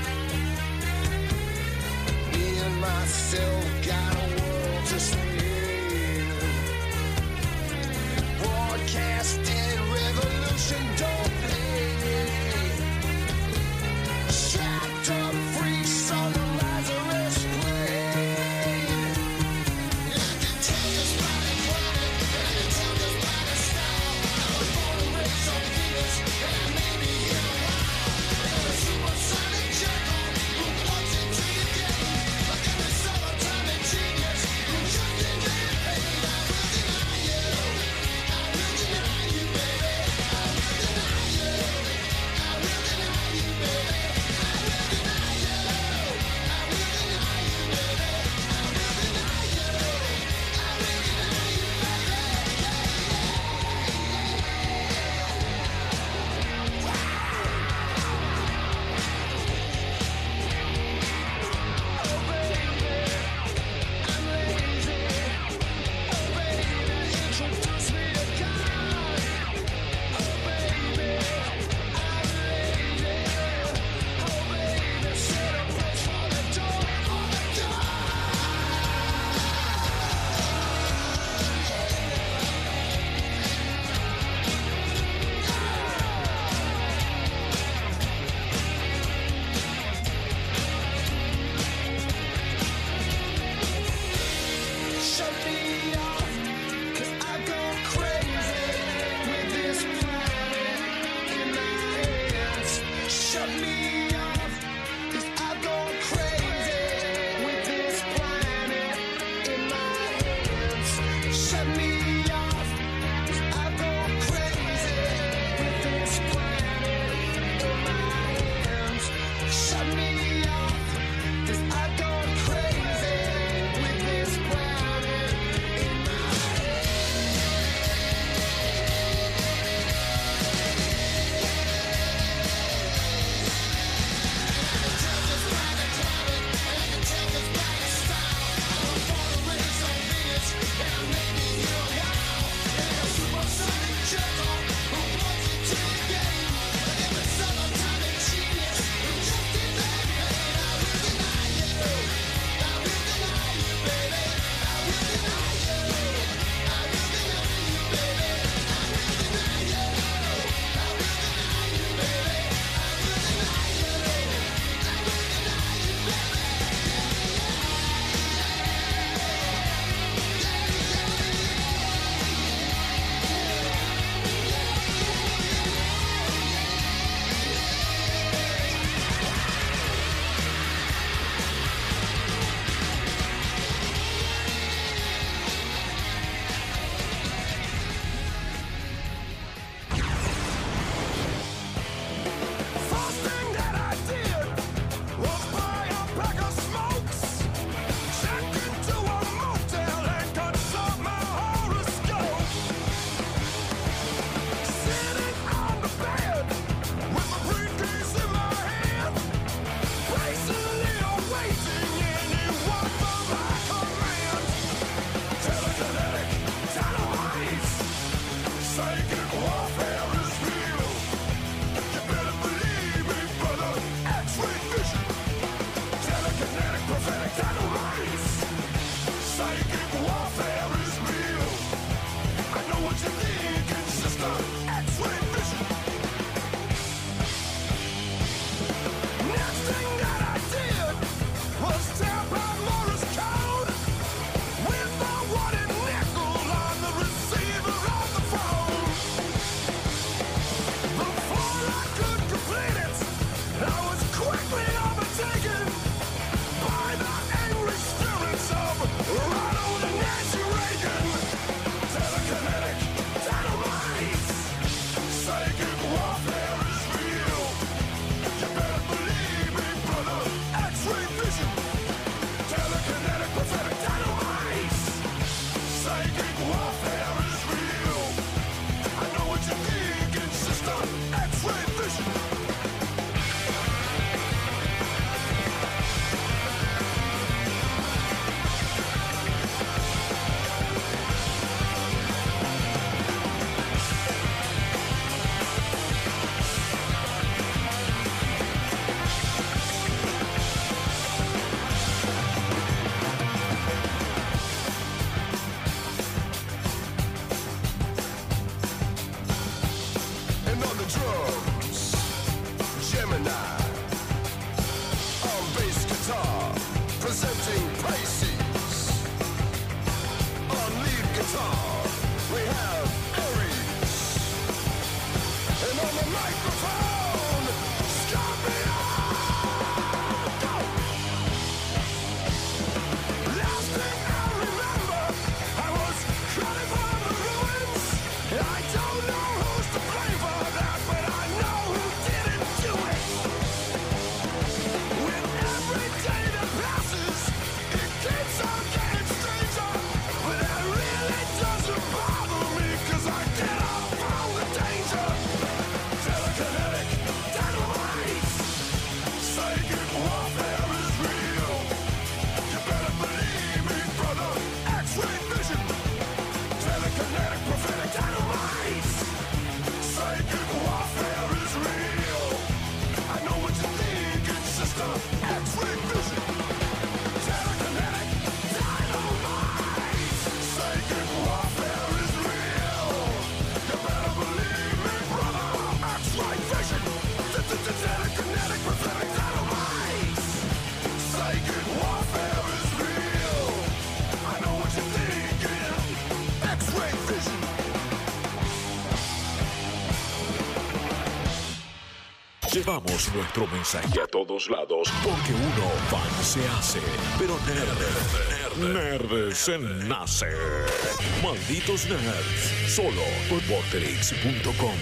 Llevamos nuestro mensaje a todos lados porque uno fan se hace, pero nerd se nace. Malditos nerds, solo por Vorterix.com.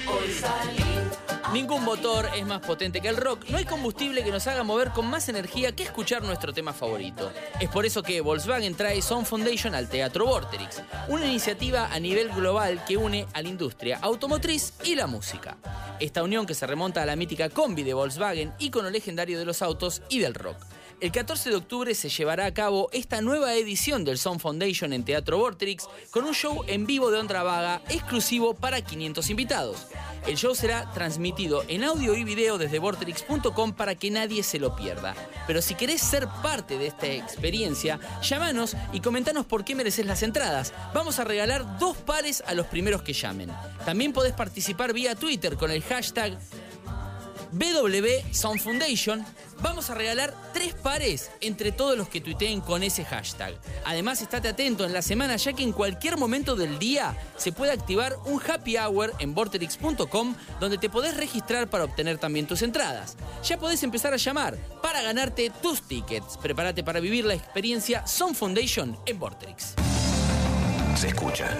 Ningún motor es más potente que el rock. No hay combustible que nos haga mover con más energía que escuchar nuestro tema favorito. Es por eso que Volkswagen trae Sound Foundation al Teatro Vorterix, una iniciativa a nivel global que une a la industria automotriz y la música. Esta unión que se remonta a la mítica combi de Volkswagen, ícono legendario de los autos y del rock. El 14 de octubre se llevará a cabo esta nueva edición del Sound Foundation en Teatro Vorterix con un show en vivo de Onda Vaga exclusivo para 500 invitados. El show será transmitido en audio y video desde Vorterix.com para que nadie se lo pierda. Pero si querés ser parte de esta experiencia, llámanos y comentanos por qué mereces las entradas. Vamos a regalar 2 pares a los primeros que llamen. También podés participar vía Twitter con el hashtag WSoundFoundation. Vamos a regalar 3 pares entre todos los que tuiteen con ese hashtag. Además, estate atento en la semana, ya que en cualquier momento del día se puede activar un happy hour en Vorterix.com, donde te podés registrar para obtener también tus entradas. Ya podés empezar a llamar para ganarte tus tickets. Prepárate para vivir la experiencia Sound Foundation en Vorterix. Se escucha.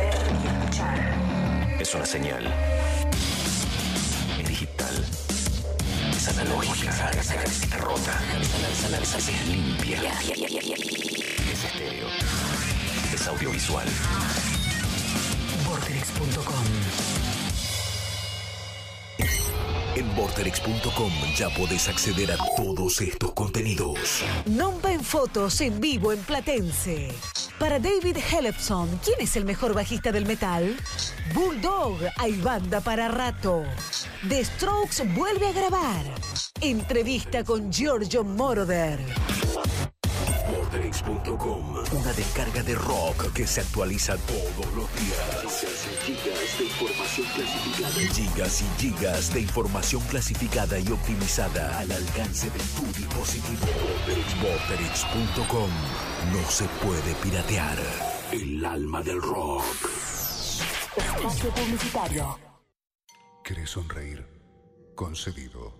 Es una señal. Es digital. Es analógica, es rota, es limpia, es estéreo, es audiovisual. Vorterix.com. En Vorterix.com ya podés acceder a todos estos contenidos. Nompa en fotos en vivo en Platense. Para David Ellefson, ¿quién es el mejor bajista del metal? Bulldog, hay banda para rato. The Strokes vuelve a grabar. Entrevista con Giorgio Moroder. Vorterix.com, una descarga de rock que se actualiza todos los días. Gigas de información clasificada. Gigas y gigas de información clasificada y optimizada al alcance de tu dispositivo. Vorterix.com. No se puede piratear. El alma del rock. Espacio publicitario. ¿Querés sonreír? Concedido.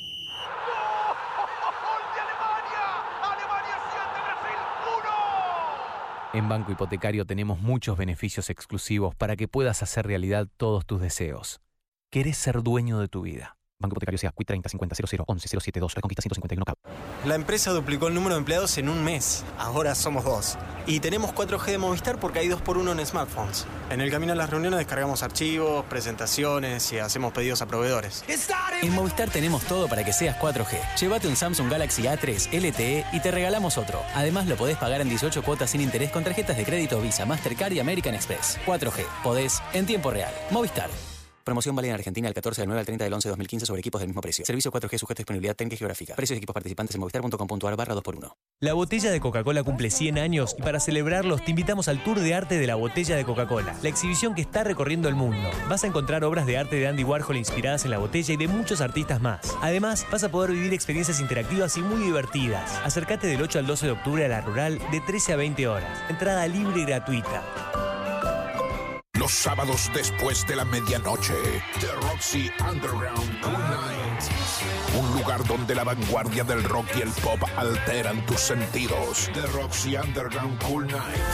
En Banco Hipotecario tenemos muchos beneficios exclusivos para que puedas hacer realidad todos tus deseos. ¿Querés ser dueño de tu vida? Banco Hipotecario SEA, 30 50 00 11 072, Reconquista 151 Cabo. La empresa duplicó el número de empleados en un mes. Ahora somos 2. Y tenemos 4G de Movistar porque hay 2x1 en smartphones. En el camino a las reuniones descargamos archivos, presentaciones y hacemos pedidos a proveedores. En Movistar tenemos todo para que seas 4G. Llévate un Samsung Galaxy A3 LTE y te regalamos otro. Además, lo podés pagar en 18 cuotas sin interés con tarjetas de crédito Visa, Mastercard y American Express. 4G. Podés en tiempo real. Movistar. Promoción válida en Argentina del 14 del 9 al 30 del 11 de 2015 sobre equipos del mismo precio. Servicio 4G sujeto a disponibilidad técnica y geográfica. Precios de equipos participantes en movistar.com.ar/2x1. La botella de Coca-Cola cumple 100 años y para celebrarlos te invitamos al Tour de Arte de la Botella de Coca-Cola, la exhibición que está recorriendo el mundo. Vas a encontrar obras de arte de Andy Warhol inspiradas en la botella y de muchos artistas más. Además, vas a poder vivir experiencias interactivas y muy divertidas. Acércate del 8 al 12 de octubre a La Rural de 13 a 20 horas. Entrada libre y gratuita. Los sábados después de la medianoche, The Roxy Underground Cool Night. Un lugar donde la vanguardia del rock y el pop alteran tus sentidos. The Roxy Underground Cool Night.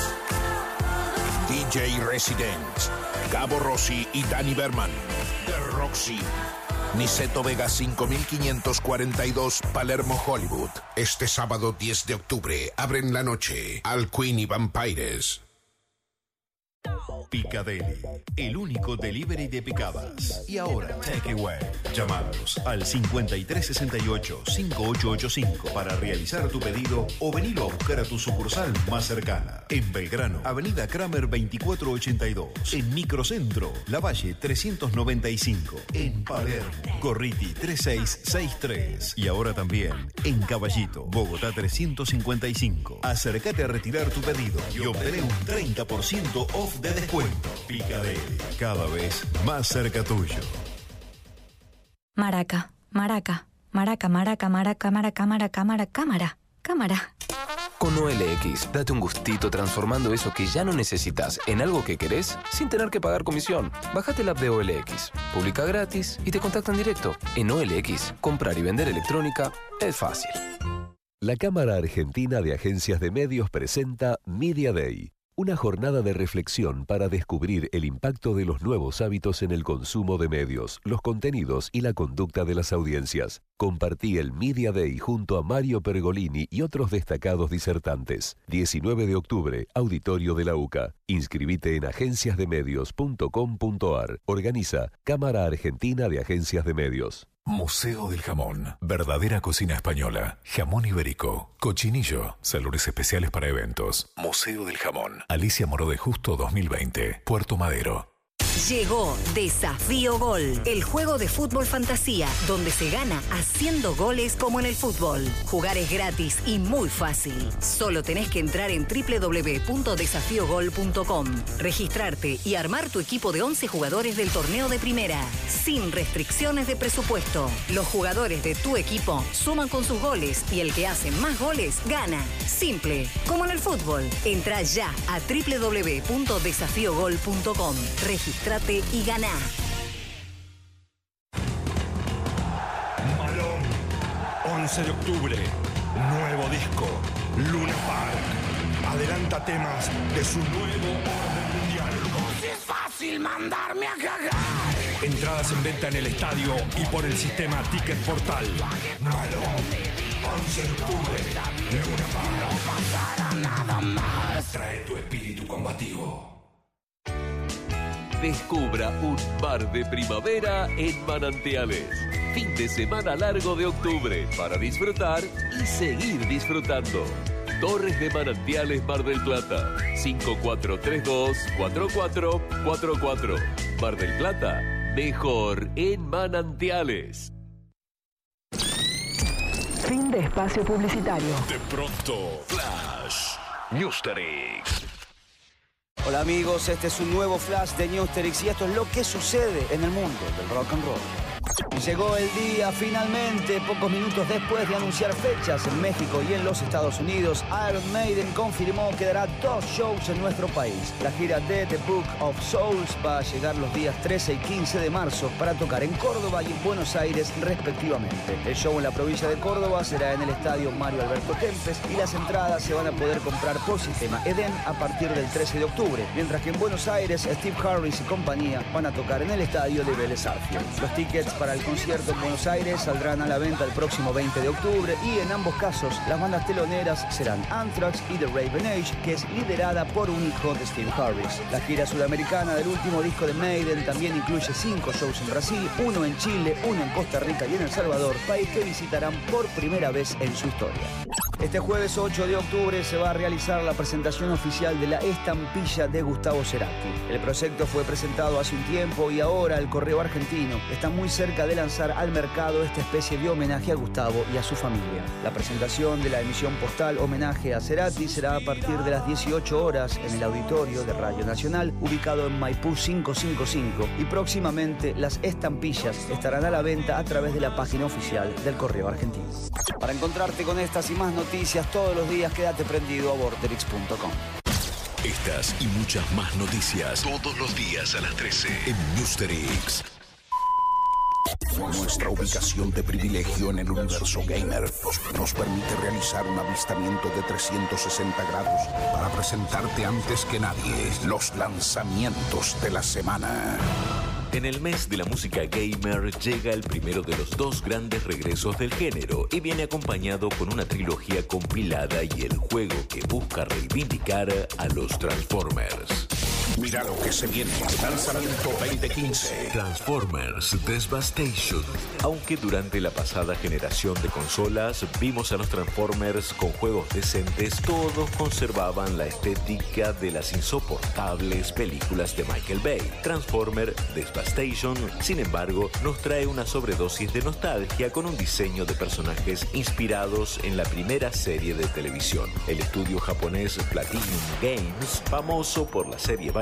DJ Resident, Gabo Rossi y Dani Berman. The Roxy. Niceto Vega 5542, Palermo, Hollywood. Este sábado 10 de octubre abren la noche al Queen y Vampires. Picadeli, el único delivery de picadas. Y ahora, Takeaway. Llamados al 5368-5885 para realizar tu pedido o venirlo a buscar a tu sucursal más cercana. En Belgrano, Avenida Kramer 2482. En Microcentro, Lavalle 395. En Palermo, Corriti 3663. Y ahora también en Caballito, Bogotá 355. Acércate a retirar tu pedido y obtener un 30% off de descuento. Picadeli, cada vez más cerca tuyo. Maraca, maraca, maraca, maraca, maraca, maraca, maraca, maraca, cámara, cámara. Con OLX, date un gustito transformando eso que ya no necesitas en algo que querés sin tener que pagar comisión. Bájate la app de OLX, publica gratis y te contactan directo. En OLX, comprar y vender electrónica es fácil. La Cámara Argentina de Agencias de Medios presenta Media Day, una jornada de reflexión para descubrir el impacto de los nuevos hábitos en el consumo de medios, los contenidos y la conducta de las audiencias. Compartí el Media Day junto a Mario Pergolini y otros destacados disertantes. 19 de octubre, Auditorio de la UCA. Inscribite en agenciasdemedios.com.ar. Organiza Cámara Argentina de Agencias de Medios. Museo del Jamón. Verdadera cocina española. Jamón ibérico. Cochinillo. Salones especiales para eventos. Museo del Jamón. Alicia Moró de Justo 2020. Puerto Madero. Llegó Desafío Gol, el juego de fútbol fantasía, donde se gana haciendo goles como en el fútbol. Jugar es gratis y muy fácil. Solo tenés que entrar en www.desafiogol.com, registrarte y armar tu equipo de 11 jugadores del torneo de primera, sin restricciones de presupuesto. Los jugadores de tu equipo suman con sus goles y el que hace más goles gana. Simple, como en el fútbol. Entrá ya a www.desafiogol.com. Registrate y ganá. Malón, 11 de octubre, nuevo disco, Luna Park. Adelanta temas de su nuevo orden mundial. Si es fácil mandarme a cagar. Entradas en venta en el estadio y por el sistema Ticket Portal. Malón, 11 de octubre, Luna Park. No pasará nada más. Trae tu espíritu combativo. Descubra un mar de primavera en Manantiales. Fin de semana largo de octubre para disfrutar y seguir disfrutando. Torres de Manantiales Mar del Plata. 5432-4444. Mar del Plata, mejor en Manantiales. Fin de espacio publicitario. De pronto, Flash. Newsterix. Hola amigos, este es un nuevo flash de Newsterix y esto es lo que sucede en el mundo del rock and roll. Llegó el día finalmente, pocos minutos después de anunciar fechas en México y en los Estados Unidos, Iron Maiden confirmó que dará 2 shows en nuestro país. La gira de The Book of Souls va a llegar los días 13 y 15 de marzo para tocar en Córdoba y en Buenos Aires respectivamente. El show en la provincia de Córdoba será en el estadio Mario Alberto Kempes y las entradas se van a poder comprar por sistema Eden a partir del 13 de octubre, mientras que en Buenos Aires Steve Harris y compañía van a tocar en el estadio de Vélez Sarsfield. Los tickets para el concierto en Buenos Aires saldrán a la venta el próximo 20 de octubre y en ambos casos las bandas teloneras serán Anthrax y The Raven Age, que es liderada por un hijo de Steve Harris. La gira sudamericana del último disco de Maiden también incluye 5 shows en Brasil, 1 en Chile, 1 en Costa Rica y en El Salvador, país que visitarán por primera vez en su historia. Este jueves 8 de octubre se va a realizar la presentación oficial de la estampilla de Gustavo Cerati. El proyecto fue presentado hace un tiempo y ahora el Correo Argentino está muy cerca de lanzar al mercado esta especie de homenaje a Gustavo y a su familia. La presentación de la emisión postal homenaje a Cerati será a partir de las 18 horas en el auditorio de Radio Nacional, ubicado en Maipú 555, y próximamente las estampillas estarán a la venta a través de la página oficial del Correo Argentino. Para encontrarte con estas y más noticias todos los días, quédate prendido a vorterix.com. Estas y muchas más noticias todos los días a las 13 en Newsterix. Nuestra ubicación de privilegio en el universo gamer nos permite realizar un avistamiento de 360 grados para presentarte antes que nadie los lanzamientos de la semana. En el mes de la música gamer llega el primero de los 2 grandes regresos del género y viene acompañado con una trilogía compilada y el juego que busca reivindicar a los Transformers. Mira lo que se viene. Lanzamiento 2015. Transformers Devastation. Aunque durante la pasada generación de consolas vimos a los Transformers con juegos decentes, todos conservaban la estética de las insoportables películas de Michael Bay. Transformer Devastation, sin embargo, nos trae una sobredosis de nostalgia con un diseño de personajes inspirados en la primera serie de televisión. El estudio japonés Platinum Games, famoso por la serie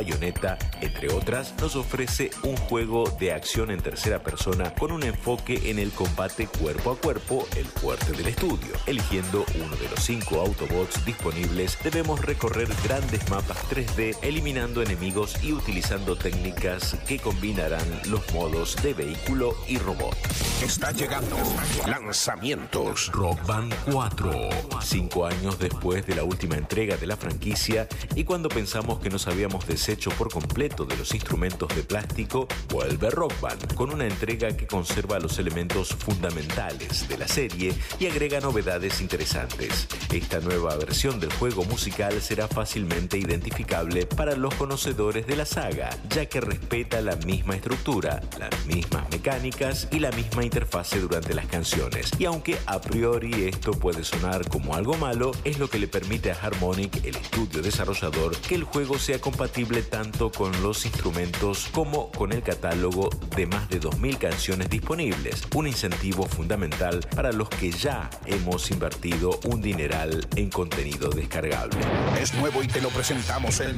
Bayonetta, entre otras, nos ofrece un juego de acción en tercera persona con un enfoque en el combate cuerpo a cuerpo, el fuerte del estudio. Eligiendo uno de los 5 Autobots disponibles, debemos recorrer grandes mapas 3D, eliminando enemigos y utilizando técnicas que combinarán los modos de vehículo y robot. Está llegando lanzamientos. Rock Band 4. 5 años después de la última entrega de la franquicia y cuando pensamos que nos habíamos deshecho por completo de los instrumentos de plástico, vuelve Rock Band con una entrega que conserva los elementos fundamentales de la serie y agrega novedades interesantes. Esta nueva versión del juego musical será fácilmente identificable para los conocedores de la saga, ya que respeta la misma estructura, las mismas mecánicas y la misma interfase durante las canciones. Y aunque a priori esto puede sonar como algo malo, es lo que le permite a Harmonix, el estudio desarrollador, que el juego sea compatible tanto con los instrumentos como con el catálogo de más de 2000 canciones disponibles, un incentivo fundamental para los que ya hemos invertido un dineral en contenido descargable. Es nuevo y te lo presentamos en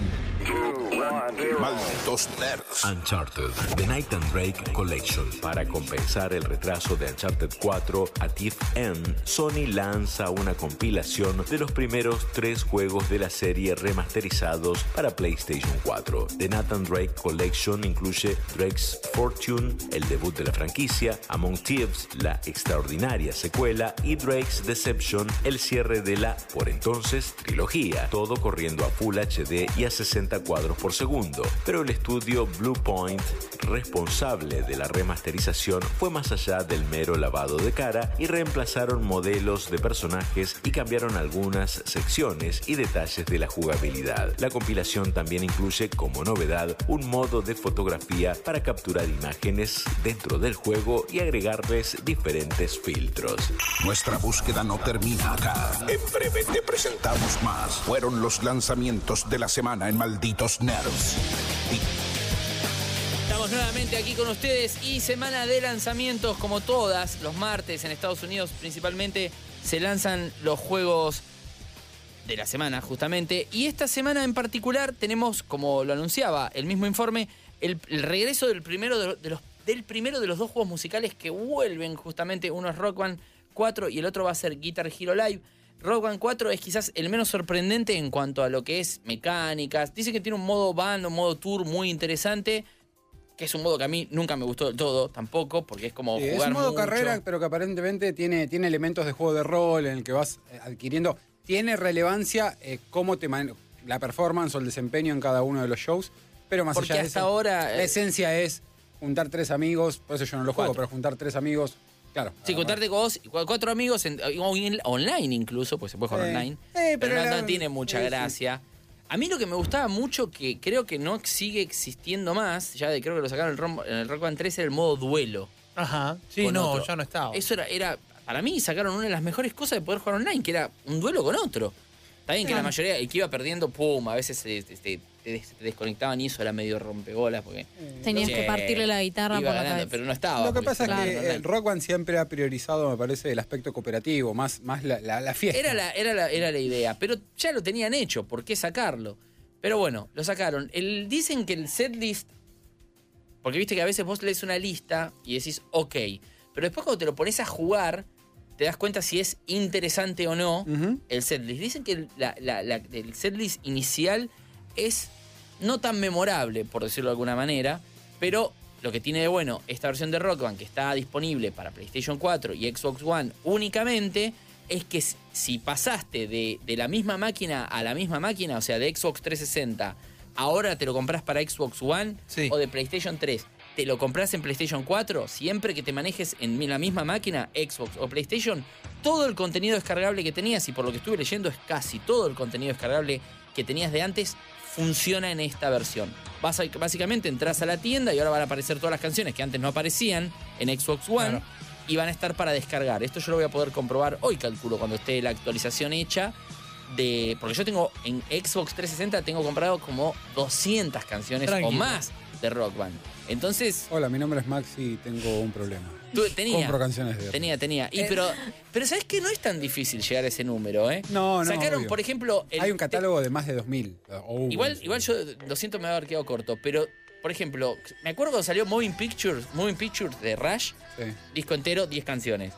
Malditos Nerds. Uncharted, The Nathan Drake Collection. Para compensar el retraso de Uncharted 4 a Thief End, Sony lanza una compilación de los primeros 3 juegos de la serie remasterizados para PlayStation 4. The Nathan Drake Collection incluye Drake's Fortune, el debut de la franquicia, Among Thieves, la extraordinaria secuela, y Drake's Deception, el cierre de la, por entonces, trilogía, todo corriendo a Full HD y a 60 cuadros por segundo. Pero el estudio Bluepoint, responsable de la remasterización, fue más allá del mero lavado de cara y reemplazaron modelos de personajes y cambiaron algunas secciones y detalles de la jugabilidad. La compilación también incluye, como novedad, un modo de fotografía para capturar imágenes dentro del juego y agregarles diferentes filtros. Nuestra búsqueda no termina acá. En breve te presentamos más. Fueron los lanzamientos de la semana en Malditos Nerds. Estamos nuevamente aquí con ustedes y semana de lanzamientos, como todas, los martes en Estados Unidos principalmente se lanzan los juegos de la semana justamente, y esta semana en particular tenemos, como lo anunciaba el mismo informe, el regreso del primero de los 2 juegos musicales que vuelven justamente. Uno es Rock Band 4 y el otro va a ser Guitar Hero Live. Rock Band 4 es quizás el menos sorprendente en cuanto a lo que es mecánicas. Dice que tiene un modo band, un modo tour muy interesante, que es un modo que a mí nunca me gustó del todo, tampoco, porque es como jugar mucho. Es un modo carrera, pero que aparentemente tiene elementos de juego de rol en el que vas adquiriendo. Tiene relevancia cómo la performance o el desempeño en cada uno de los shows, pero más porque allá de hasta eso, ahora, la esencia es juntar 3 amigos, por eso yo no lo juego, pero juntar 3 amigos, claro. Sí, juntarte con 4 amigos, online incluso, pues se puede jugar online, pero no tiene mucha gracia. A mí lo que me gustaba mucho, que creo que no sigue existiendo más, creo que lo sacaron en el Rock Band 3, era el modo duelo. Ajá, sí, no, ya no estaba. Eso era, para mí sacaron una de las mejores cosas de poder jugar online, que era un duelo con otro. Está bien que la mayoría, el que iba perdiendo, pum, a veces te desconectaban y eso era medio rompebolas. Porque tenías que partirle la guitarra por la cabeza. Pero no estaba. Lo que pasa es que el Rock Band siempre ha priorizado, me parece, el aspecto cooperativo, más la fiesta. Era la idea, pero ya lo tenían hecho, ¿por qué sacarlo? Pero bueno, lo sacaron. Dicen que el setlist, porque viste que a veces vos lees una lista y decís, ok, pero después cuando te lo pones a jugar, te das cuenta si es interesante o no el setlist. Dicen que el setlist inicial es no tan memorable, por decirlo de alguna manera, pero lo que tiene de bueno esta versión de Rock Band, que está disponible para PlayStation 4 y Xbox One únicamente, es que si pasaste de la misma máquina a la misma máquina, o sea, de Xbox 360, ahora te lo compras para Xbox One o de PlayStation 3, te lo compras en PlayStation 4, siempre que te manejes en la misma máquina, Xbox o PlayStation, todo el contenido descargable que tenías, y por lo que estuve leyendo es casi todo el contenido descargable que tenías de antes, funciona en esta versión. Básicamente entras a la tienda y ahora van a aparecer todas las canciones que antes no aparecían en Xbox One y van a estar para descargar. Esto yo lo voy a poder comprobar hoy, calculo, cuando esté la actualización hecha. Porque yo tengo en Xbox 360 tengo comprado como 200 canciones o más de Rock Band. Entonces... Hola, mi nombre es Max y tengo un problema. Compro canciones de Tenía. Pero ¿sabes qué? No es tan difícil llegar a ese número, ¿eh? No. Sacaron, obvio. por ejemplo... Hay un catálogo de más de 2000. Igual yo, lo siento, me va a haber quedado corto, pero, por ejemplo, me acuerdo cuando salió Moving Pictures de Rush, disco entero, 10 canciones.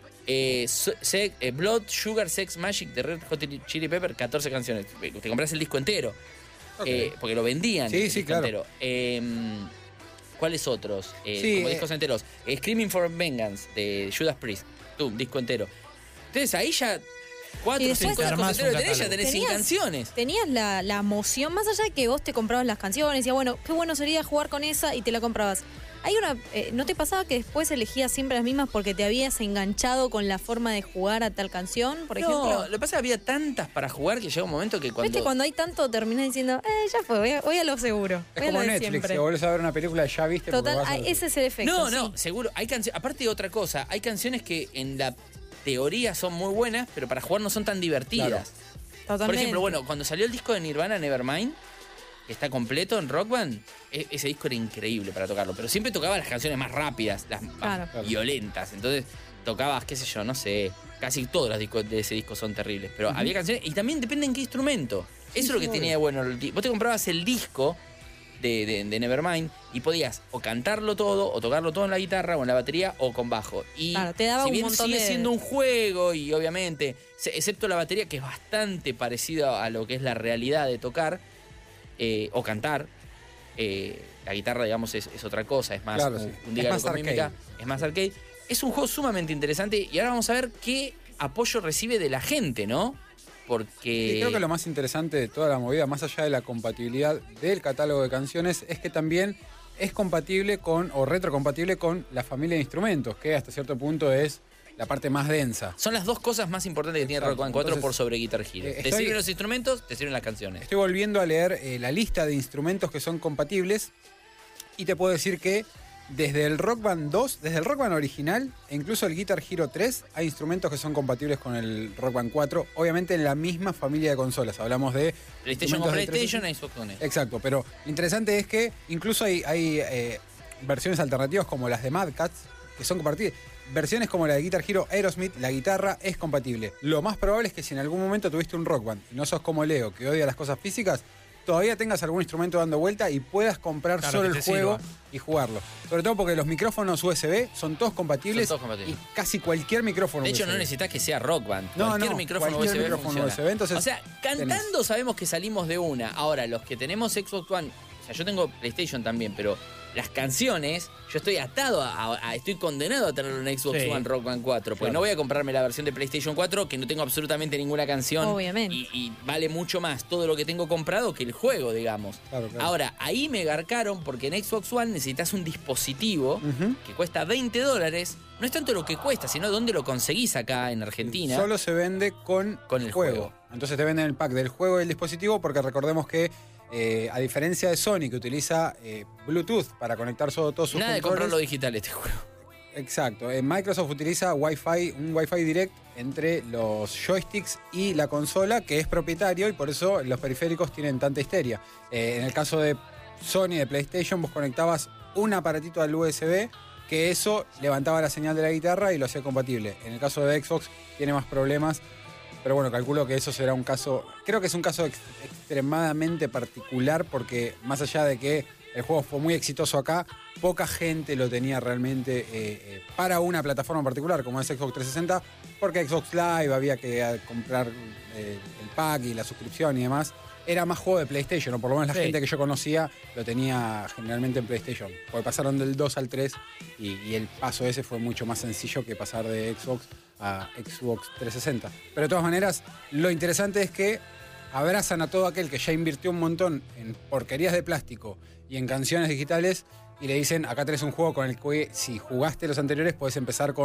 Blood, Sugar, Sex, Magic de Red Hot Chili Pepper, 14 canciones. Te compras el disco entero. Porque lo vendían. Sí, claro. Entero. ¿Cuáles otros? Como discos enteros. Screaming for Vengeance de Judas Priest. Disco entero. Entonces ahí ya 4 o 5 discos enteros ya tenés 100 canciones. Tenías la emoción, más allá de que vos te comprabas las canciones, y bueno, qué bueno sería jugar con esa y te la comprabas. Hay una, ¿no te pasaba que después elegías siempre las mismas porque te habías enganchado con la forma de jugar a tal canción, por ejemplo? No, lo que pasa es que había tantas para jugar que llega un momento que cuando... ¿Viste? Cuando hay tanto terminás diciendo, ya fue, voy a lo seguro. Es como Netflix, que volvés a ver una película y ya viste. Total, ese es el efecto. No, seguro. Hay aparte de otra cosa, hay canciones que en la teoría son muy buenas, pero para jugar no son tan divertidas. Claro. Totalmente. Por ejemplo, cuando salió el disco de Nirvana, Nevermind, que está completo en Rock Band, ese disco era increíble para tocarlo, pero siempre tocaba las canciones más rápidas, las más violentas. Entonces tocabas, qué sé yo, no sé, casi todos los discos de ese disco son terribles, pero había canciones, y también depende en qué instrumento. Eso es lo que tenía de bueno. Vos te comprabas el disco de Nevermind y podías o cantarlo todo, o tocarlo todo en la guitarra, o en la batería, o con bajo. Y te daba si bien un montón sigue siendo un juego, y obviamente, excepto la batería, que es bastante parecida a lo que es la realidad de tocar, o cantar, la guitarra, digamos, es otra cosa, es más un diálogo con mímica, es más arcade. Es un juego sumamente interesante, y ahora vamos a ver qué apoyo recibe de la gente, ¿no? Porque... Sí, creo que lo más interesante de toda la movida, más allá de la compatibilidad del catálogo de canciones, es que también es compatible con, o retrocompatible con, la familia de instrumentos, que hasta cierto punto es la parte más densa. Son las dos cosas más importantes que tiene Rock Band 4 por sobre Guitar Hero. Te sirven los instrumentos, te sirven las canciones. Estoy volviendo a leer la lista de instrumentos que son compatibles, y te puedo decir que desde el Rock Band 2, desde el Rock Band original, e incluso el Guitar Hero 3, hay instrumentos que son compatibles con el Rock Band 4, obviamente en la misma familia de consolas. Hablamos de PlayStation con PlayStation y Xbox con Xbox. Exacto, pero lo interesante es que incluso hay versiones alternativas como las de Mad Catz, que son compatibles. Versiones como la de Guitar Hero Aerosmith, la guitarra es compatible. Lo más probable es que si en algún momento tuviste un Rock Band y no sos como Leo, que odia las cosas físicas, todavía tengas algún instrumento dando vuelta y puedas comprar solo el juego y jugarlo. Sobre todo porque los micrófonos USB son todos compatibles, y casi cualquier micrófono de hecho, USB. No necesitas que sea Rock Band. Cualquier micrófono USB. Entonces, o sea, cantando sabemos que salimos de una. Ahora, los que tenemos Xbox One, o sea, yo tengo PlayStation también, pero las canciones, yo estoy atado estoy condenado a tener un Xbox One Rock Band 4, porque no voy a comprarme la versión de PlayStation 4 que no tengo absolutamente ninguna canción. Obviamente. Y vale mucho más todo lo que tengo comprado que el juego, digamos. Claro. Ahora, ahí me garcaron porque en Xbox One necesitas un dispositivo que cuesta $20. No es tanto lo que cuesta, sino dónde lo conseguís acá en Argentina. Solo se vende con el juego. Entonces te venden el pack del juego y del dispositivo, porque recordemos que a diferencia de Sony, que utiliza Bluetooth para conectar todos sus Nada de comprarlo digital este juego. Exacto. Microsoft utiliza un Wi-Fi direct entre los joysticks y la consola, que es propietario, y por eso los periféricos tienen tanta histeria. En el caso de Sony, de PlayStation, vos conectabas un aparatito al USB, que eso levantaba la señal de la guitarra y lo hacía compatible. En el caso de Xbox tiene más problemas. Pero bueno, calculo que eso será un caso... Creo que es un caso extremadamente particular, porque más allá de que el juego fue muy exitoso acá, poca gente lo tenía realmente para una plataforma en particular, como es Xbox 360, porque Xbox Live había que comprar el pack y la suscripción y demás. Era más juego de PlayStation, o por lo menos la gente que yo conocía lo tenía generalmente en PlayStation. Porque pasaron del 2 al 3 y el paso ese fue mucho más sencillo que pasar de Xbox a Xbox 360. Pero de todas maneras, lo interesante es que abrazan a todo aquel que ya invirtió un montón en porquerías de plástico y en canciones digitales, y le dicen, acá tenés un juego con el que si jugaste los anteriores podés empezar con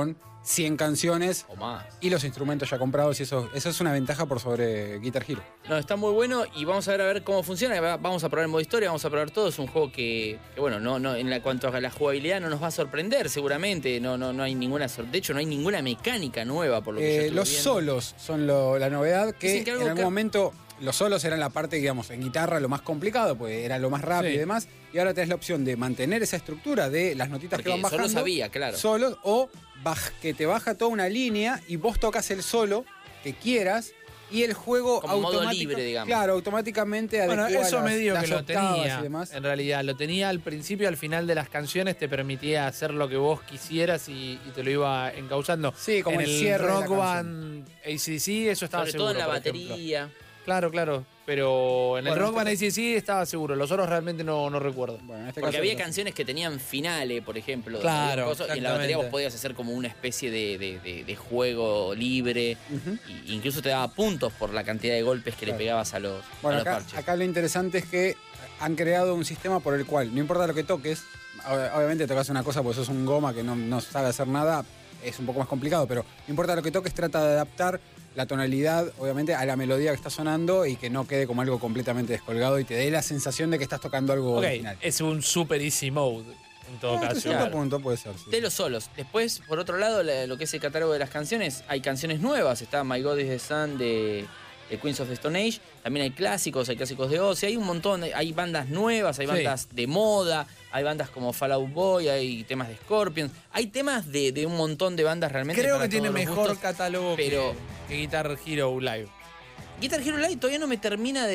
100 canciones o más. Y los instrumentos ya comprados, y eso es una ventaja por sobre Guitar Hero. No, está muy bueno y vamos a ver cómo funciona. Vamos a probar el modo historia, vamos a probar todo. Es un juego que bueno, no en cuanto a la jugabilidad no nos va a sorprender seguramente. No hay ninguna de hecho no hay ninguna mecánica nueva por lo que yo estuve los viendo. solos son la novedad, que Dicen que en algún momento los solos eran la parte, digamos, en guitarra lo más complicado, pues era lo más rápido Sí. y demás, y ahora tenés la opción de mantener esa estructura de las notitas Porque que van bajando. solos había, claro. Solos, o que te baja toda una línea y vos tocas el solo que quieras y el juego Como modo automático- libre, digamos. Claro, automáticamente Bueno, adecua eso las- medio las que lo octavas tenía, y demás. en realidad. Lo tenía al principio, al final de las canciones, te permitía hacer lo que vos quisieras y te lo iba encauzando. Sí, como en el el cierre de la Rock Band AC/DC, eso estaba Sobre seguro, todo en la por ejemplo. batería. Claro, pero en el Bueno, Rock Band AC/DC estaba seguro, los otros realmente no recuerdo. Porque había canciones que tenían finales, por ejemplo. Claro, cosas, y en la batería vos exactamente. podías hacer como una especie de juego libre. Y incluso te daba puntos por la cantidad de golpes que le pegabas a los Bueno, acá, parches. acá lo interesante es que han creado un sistema por el cual, no importa lo que toques, obviamente tocas una cosa porque sos un goma que no sabe hacer nada, es un poco más complicado, pero no importa lo que toques, trata de adaptar la tonalidad, obviamente, a la melodía que está sonando y que no quede como algo completamente descolgado y te dé la sensación de que estás tocando algo Ok, original. es un super easy mode, en todo Hasta caso. cierto punto puede ser, sí. De los solos. Después, por otro lado, lo que es el catálogo de las canciones, hay canciones nuevas. Está My God is the Sun de Queens of the Stone Age. También hay clásicos de Ozzy. Hay un montón, hay bandas nuevas, hay Sí. bandas de moda, hay bandas como Fall Out Boy, hay temas de Scorpions. Hay temas de un montón de bandas realmente. Creo para que tiene todos los mejor gustos. catálogo pero que Guitar Hero Live. Guitar Hero Live todavía no me termina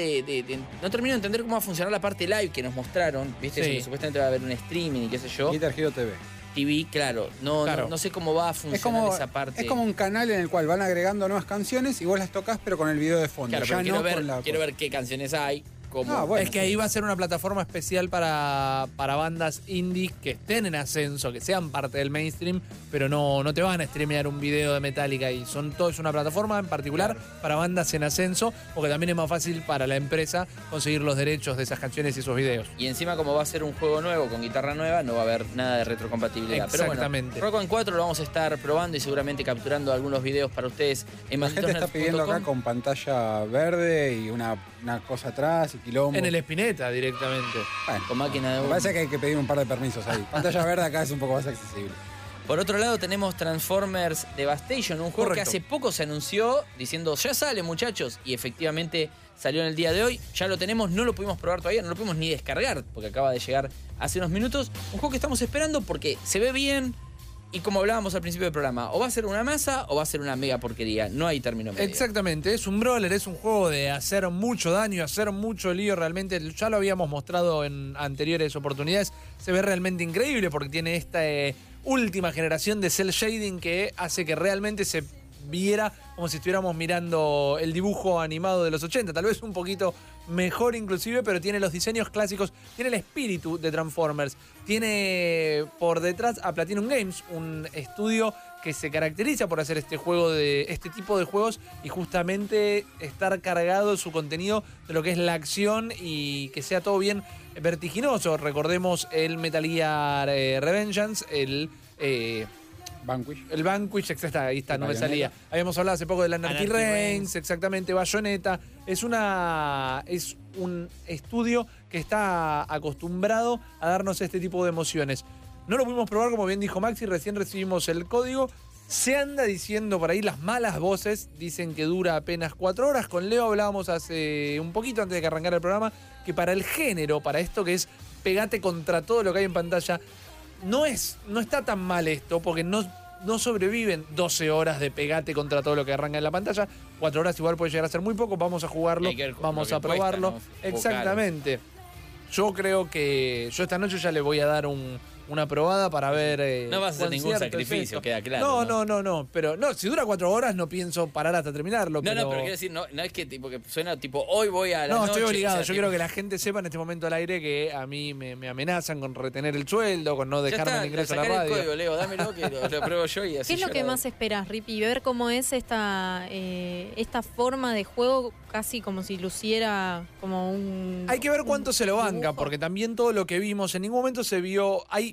no termino de entender cómo va a funcionar la parte live que nos mostraron. ¿Viste? Sí. Que supuestamente va a haber un streaming y qué sé yo. Guitar Hero TV. TV, claro. No sé cómo va a Es funcionar como, esa parte. es como un canal en el cual van agregando nuevas canciones y vos las tocas pero con el video de fondo. Claro, ya pero no quiero, con la quiero ver qué canciones hay. Cómo. Ah, bueno, es que ahí va a ser una plataforma especial para bandas indie que estén en ascenso, que sean parte del mainstream, pero no te van a streamear un video de Metallica y es una plataforma en particular para bandas en ascenso, porque también es más fácil para la empresa conseguir los derechos de esas canciones y esos videos. Y encima, como va a ser un juego nuevo con guitarra nueva, no va a haber nada de retrocompatibilidad. Exactamente. Pero bueno, Rock Band 4 lo vamos a estar probando y seguramente capturando algunos videos para ustedes en La gente está pidiendo acá malditosnerds.com. con pantalla verde y una cosa atrás y quilombo. En el Espineta directamente. Bueno, con máquina de me parece que hay que pedir un par de permisos ahí. Pantalla verde acá es un poco más accesible. Por otro lado tenemos Transformers Devastation, un juego Correcto. que hace poco se anunció diciendo ya sale muchachos y efectivamente salió en el día de hoy, ya lo tenemos, no lo pudimos probar todavía, no lo pudimos ni descargar porque acaba de llegar hace unos minutos, un juego que estamos esperando porque se ve bien y como hablábamos al principio del programa, o va a ser una masa o va a ser una mega porquería, no hay término medio. Exactamente, es un brawler, es un juego de hacer mucho daño, hacer mucho lío realmente. Ya lo habíamos mostrado en anteriores oportunidades. Se ve realmente increíble porque tiene esta última generación de cel shading que hace que realmente se viera como si estuviéramos mirando el dibujo animado de los 80. Tal vez un poquito mejor inclusive, pero tiene los diseños clásicos, tiene el espíritu de Transformers. Tiene por detrás a Platinum Games, un estudio que se caracteriza por hacer este tipo de juegos y justamente estar cargado su contenido de lo que es la acción y que sea todo bien vertiginoso. Recordemos el Metal Gear Revengeance, el Vanquish. El Vanquish, exacto, ahí está, no me Bayonetta. salía. Habíamos hablado hace poco del Anarchy Anarchy Reigns, exactamente, Bayonetta. Es un estudio que está acostumbrado a darnos este tipo de emociones. No lo pudimos probar, como bien dijo Maxi, recién recibimos el código. Se anda diciendo por ahí, las malas voces dicen que dura apenas 4 horas. Con Leo hablábamos hace un poquito antes de que arrancara el programa, que para el género, para esto que es pegate contra todo lo que hay en pantalla, no está tan mal esto, porque no sobreviven 12 horas de pegate contra todo lo que arranca en la pantalla. 4 horas igual puede llegar a ser muy poco, vamos a jugarlo, Hay que ver vamos lo a que cuesta, probarlo. ¿no? Exactamente. Yo creo que yo esta noche ya le voy a dar una probada para ver. No vas a hacer cuán ningún cierto es sacrificio, esto. queda claro. No. Pero no, si dura 4 horas no pienso parar hasta terminarlo. No, pero quiero decir, no es que tipo que suena tipo hoy voy a la No, noche. estoy obligado. o sea, Yo tipo, quiero que la gente sepa en este momento al aire que a mí me amenazan con retener el sueldo, con no ya dejarme está, el ingreso a la sacá el radio. código, Leo, dámelo que lo pruebo yo y así. ¿Qué es lo yo que la- más esperas, Rippy? Ver cómo es esta forma de juego, casi como si luciera como un... Hay que ver cuánto se lo banca, porque también todo lo que vimos, en ningún momento se vio. Hay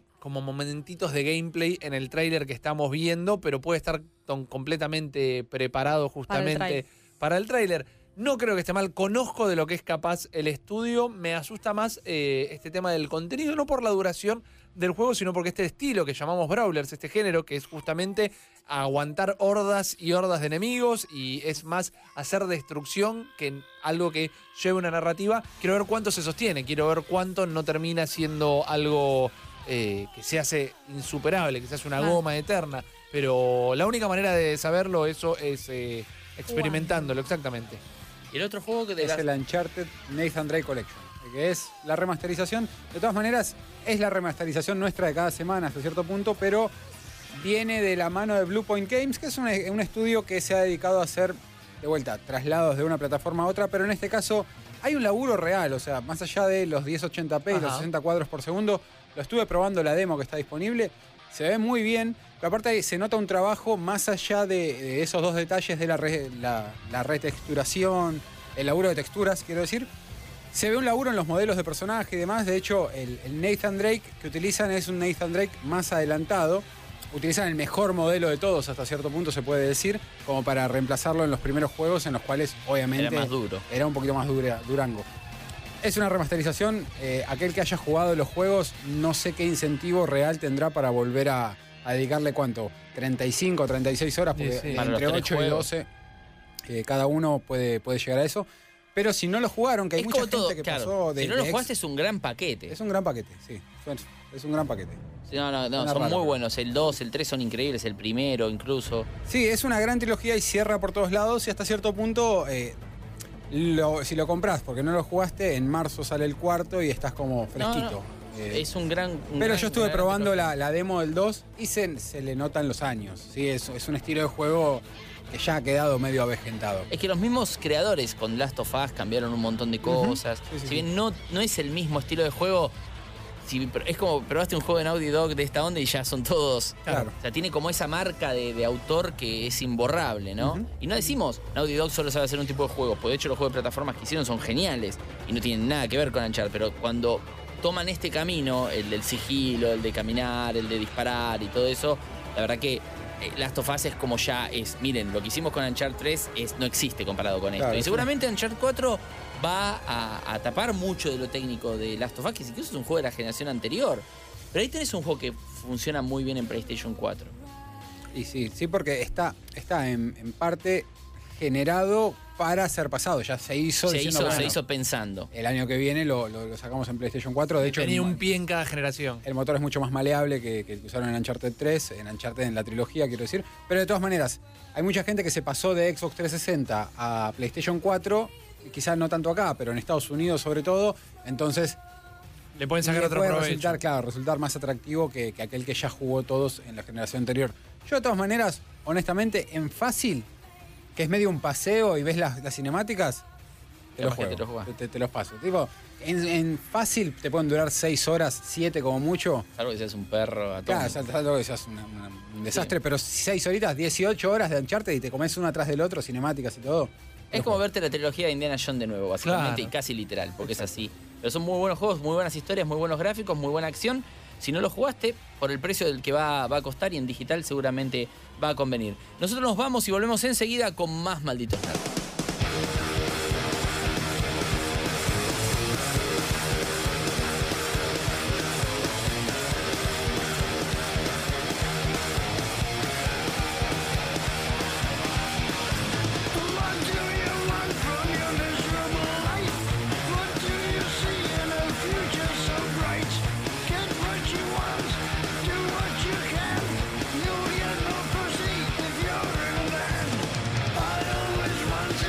como momentitos de gameplay en el tráiler que estamos viendo, pero puede estar completamente preparado justamente para el tráiler. No creo que esté mal, conozco de lo que es capaz el estudio, me asusta más este tema del contenido, no por la duración del juego, sino porque este estilo que llamamos Brawlers, este género que es justamente aguantar hordas y hordas de enemigos y es más hacer destrucción que algo que lleve una narrativa. Quiero ver cuánto se sostiene, quiero ver cuánto no termina siendo algo que se hace insuperable, que se hace una goma eterna, pero la única manera de saberlo eso es experimentándolo, exactamente. Y el otro juego que es el Uncharted Nathan Drake Collection, que es la remasterización. De todas maneras, es la remasterización nuestra de cada semana hasta cierto punto, pero viene de la mano de Blue Point Games, que es un estudio que se ha dedicado a hacer, de vuelta, traslados de una plataforma a otra, pero en este caso hay un laburo real, o sea, más allá de los 1080p y los 60 cuadros por segundo, lo estuve probando la demo que está disponible, se ve muy bien, pero aparte se nota un trabajo más allá de esos dos detalles de la retexturación, el laburo de texturas, quiero decir. Se ve un laburo en los modelos de personaje y demás. De hecho, el Nathan Drake que utilizan es un Nathan Drake más adelantado. Utilizan el mejor modelo de todos hasta cierto punto, se puede decir, como para reemplazarlo en los primeros juegos en los cuales, obviamente, era más duro. Era un poquito más durango. Es una remasterización. Aquel que haya jugado los juegos, no sé qué incentivo real tendrá para volver a dedicarle, ¿cuánto? 35 o 36 horas, porque entre 8 y 12 cada uno puede llegar a eso. Pero si no lo jugaron, que hay mucha gente que pasó de... Si no lo jugaste es un gran paquete. Es un gran paquete, sí. Es un gran paquete. No, son muy buenos. El 2, el 3 son increíbles, el primero incluso. Sí, es una gran trilogía y cierra por todos lados y hasta cierto punto... si lo compras porque no lo jugaste, en marzo sale el cuarto y estás como fresquito. Es un gran... pero yo estuve probando la demo del 2 y se le notan los años. ¿Sí? Es un estilo de juego que ya ha quedado medio avejentado. Es que los mismos creadores con Last of Us cambiaron un montón de cosas. Si bien no es el mismo estilo de juego, es como probaste un juego de Naughty Dog de esta onda y ya son todos... Claro. O sea, tiene como esa marca de autor que es imborrable, ¿no? Y no decimos Naughty Dog solo sabe hacer un tipo de juegos, porque de hecho los juegos de plataformas que hicieron son geniales y no tienen nada que ver con Uncharted, pero cuando toman este camino, el del sigilo, el de caminar, el de disparar y todo eso, la verdad que Last of Us es como ya es, miren, lo que hicimos con Uncharted 3 no existe comparado con esto. Y seguramente Uncharted 4 va a tapar mucho de lo técnico de Last of Us, que incluso es un juego de la generación anterior. Pero ahí tenés un juego que funciona muy bien en PlayStation 4. Y sí, porque está en parte generado para ser pasado. Ya se hizo pensando. El año que viene lo sacamos en PlayStation 4. De hecho, tenía un pie en cada generación. El motor es mucho más maleable que el que usaron en Uncharted 3, en la trilogía, quiero decir. Pero de todas maneras, hay mucha gente que se pasó de Xbox 360 a PlayStation 4, quizás no tanto acá, pero en Estados Unidos sobre todo. Entonces, le pueden sacar otro provecho. Resultar más atractivo que aquel que ya jugó todos en la generación anterior. Yo de todas maneras, honestamente, en fácil, que es medio un paseo y ves las cinemáticas, te los paso. Tipo, en fácil te pueden durar 6 horas, 7 como mucho. Algo que seas un perro atómico. Claro, algo que seas un desastre, pero 6 horitas, 18 horas de Uncharted y te comes uno atrás del otro, cinemáticas y todo. Es como verte la trilogía de Indiana Jones de nuevo, básicamente, y casi literal, porque es así. Pero son muy buenos juegos, muy buenas historias, muy buenos gráficos, muy buena acción. Si no lo jugaste, por el precio del que va a costar y en digital seguramente va a convenir. Nosotros nos vamos y volvemos enseguida con más Malditos Nerds. Once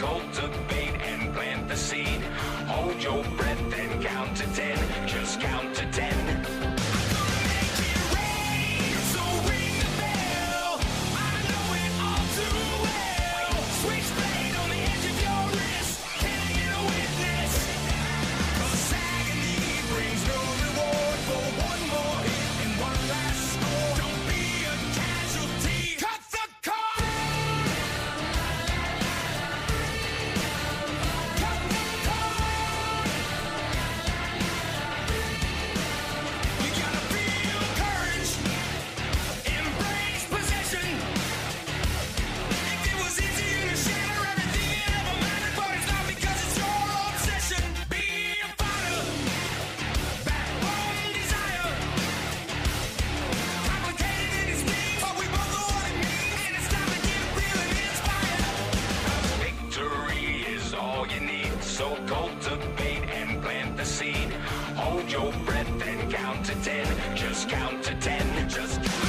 cultivate and plant the seed. Hold your breath and count to 10. Just count to 10. So cultivate and plant the seed. Hold your breath and count to 10. Just count to 10. Just count.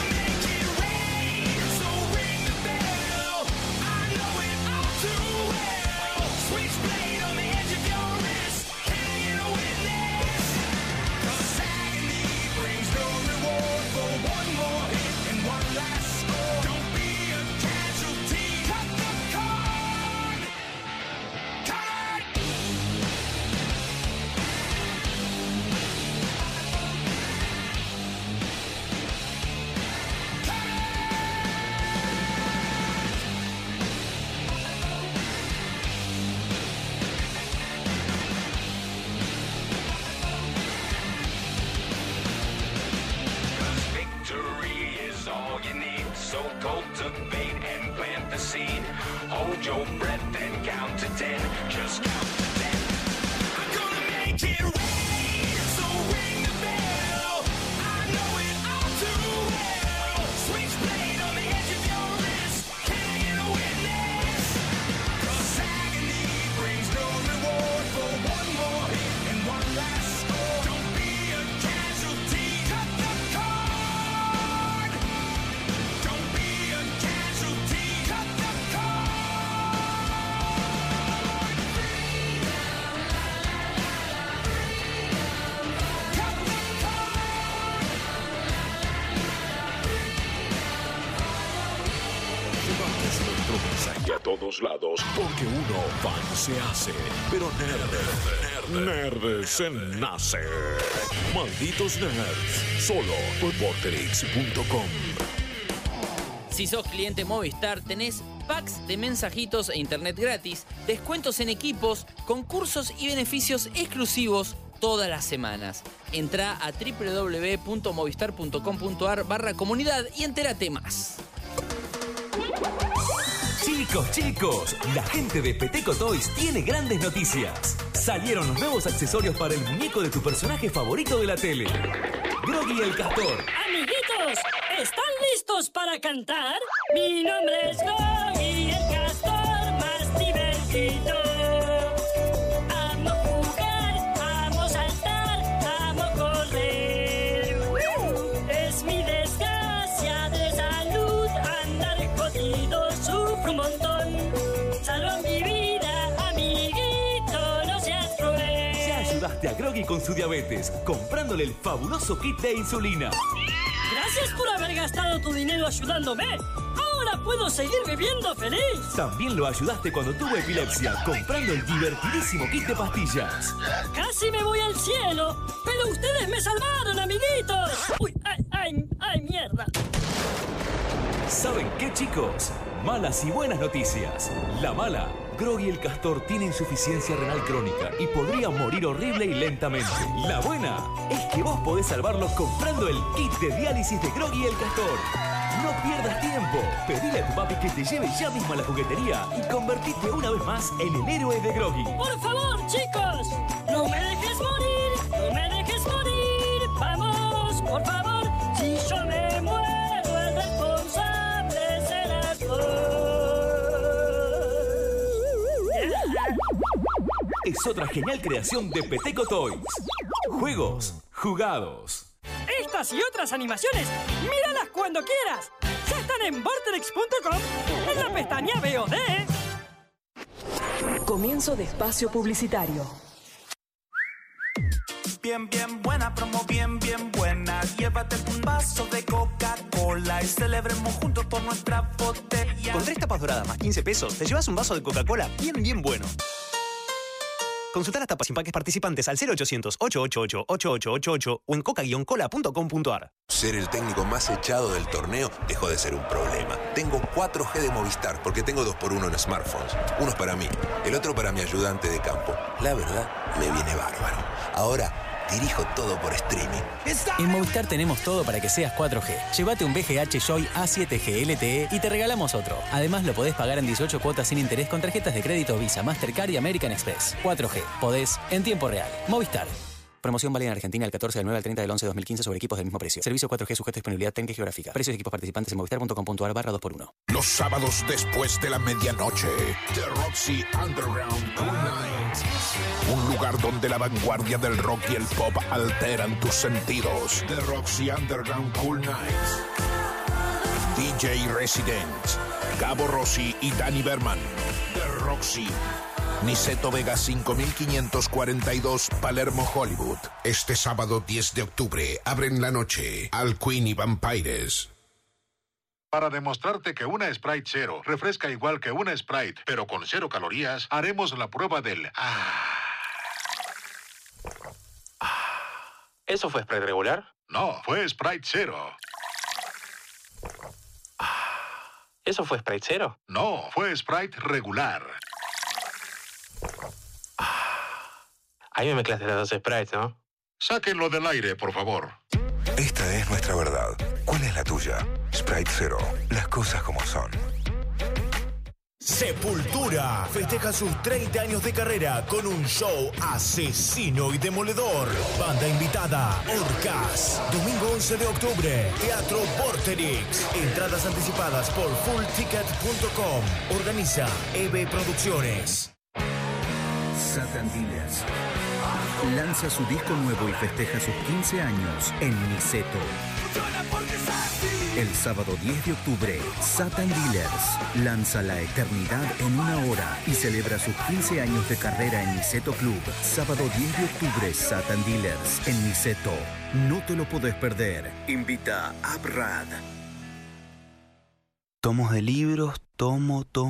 So cultivate and plant the seed. Hold your breath and count to 10. Just count to 10. I'm gonna make it rain, so ring the bell. I know it all too well. Switchblade on the edge of your wrist. Can I get a witness? 'Cause agony brings no reward for one more hit and one last score. Don't be a casualty. Cut the cord. Don't be a casualty. Cut the cord. Llevamos nuestro mensaje a todos lados porque uno fan se hace, pero nerd se nace. Malditos nerds, solo por Vorterix.com. Si sos cliente Movistar, tenés packs de mensajitos e internet gratis, descuentos en equipos, concursos y beneficios exclusivos todas las semanas. Entrá a www.movistar.com.ar/comunidad y entérate más. Chicos, la gente de Peteco Toys tiene grandes noticias. Salieron los nuevos accesorios para el muñeco de tu personaje favorito de la tele, Groggy el Castor. Amiguitos, ¿están listos para cantar? Mi nombre es Groggy el Castor, más divertido. Amo jugar, amo saltar, amo correr. Es mi desgracia de salud andar jodido, sufro un montón. Salva mi vida, amiguito, no seas cruel. Ya ayudaste a Groggy con su diabetes, comprándole el fabuloso kit de insulina. Gracias por haber gastado tu dinero ayudándome. Ahora puedo seguir viviendo feliz. También lo ayudaste cuando tuvo epilepsia, comprando el divertidísimo kit de pastillas. Casi me voy al cielo, pero ustedes me salvaron, amiguitos. Uy, ay, mierda. ¿Saben qué, chicos? Malas y buenas noticias. La mala, Groggy el Castor tiene insuficiencia renal crónica y podría morir horrible y lentamente. La buena es que vos podés salvarlo comprando el kit de diálisis de Groggy el Castor. No pierdas tiempo. Pedile a tu papi que te lleve ya mismo a la juguetería y convertite una vez más en el héroe de Groggy. Por favor, chicos, no me dejes morir, no me dejes morir. Vamos, por favor, si yo me muero, el responsable serás vos. Es otra genial creación de Peteco Toys. Juegos jugados. Estas y otras animaciones, míralas cuando quieras. Ya están en Vorterix.com en la pestaña VOD. Comienzo de espacio publicitario. Bien, bien buena, promo bien, bien buena. Llévate un vaso de Coca-Cola y celebremos juntos por nuestra botella. Con 3 tapas doradas más 15 pesos, te llevas un vaso de Coca-Cola bien, bien bueno. Consulta las tapas y empaques participantes al 0800-888-8888 o en coca-cola.com.ar. Ser el técnico más echado del torneo dejó de ser un problema. Tengo 4G de Movistar porque tengo 2x1 en smartphones. Uno es para mí, el otro para mi ayudante de campo. La verdad, me viene bárbaro. Ahora dirijo todo por streaming. En Movistar tenemos todo para que seas 4G. Llévate un BGH Joy A7G LTE y te regalamos otro. Además lo podés pagar en 18 cuotas sin interés con tarjetas de crédito Visa, Mastercard y American Express. 4G. Podés en tiempo real. Movistar. Promoción válida en Argentina el 14 del 9 al 30 del 11 de 2015 sobre equipos del mismo precio. Servicio 4G sujeto a disponibilidad técnica y geográfica. Precios de equipos participantes en movistar.com.ar/2x1. Los sábados después de la medianoche, The Roxy Underground Cool Night. Un lugar donde la vanguardia del rock y el pop alteran tus sentidos. The Roxy Underground Cool Night. DJ Resident, Gabo Rossi y Dani Berman. The Roxy. Niceto Vega 5542, Palermo, Hollywood. Este sábado 10 de octubre abren la noche Al Queen y Vampires. Para demostrarte que una Sprite Zero refresca igual que una Sprite, pero con 0 calorías, haremos la prueba del ¿Eso fue Sprite regular? No, fue Sprite Zero. ¿Eso fue Sprite Zero? No, fue Sprite regular. Ahí me mezclaste las 2 Sprites, ¿no? Sáquenlo del aire, por favor. Esta es nuestra verdad. ¿Cuál es la tuya? Sprite Zero. Las cosas como son. Sepultura festeja sus 30 años de carrera con un show asesino y demoledor. Banda invitada, Orcas. Domingo 11 de octubre, Teatro Vorterix. Entradas anticipadas por fullticket.com. Organiza EB Producciones. Satan Dealers lanza su disco nuevo y festeja sus 15 años en Niceto. El sábado 10 de octubre, Satan Dealers lanza La Eternidad en 1 hora y celebra sus 15 años de carrera en Niceto Club. Sábado 10 de octubre, Satan Dealers en Niceto. No te lo podés perder. Invita a Abrad. Tomos de libros, moto.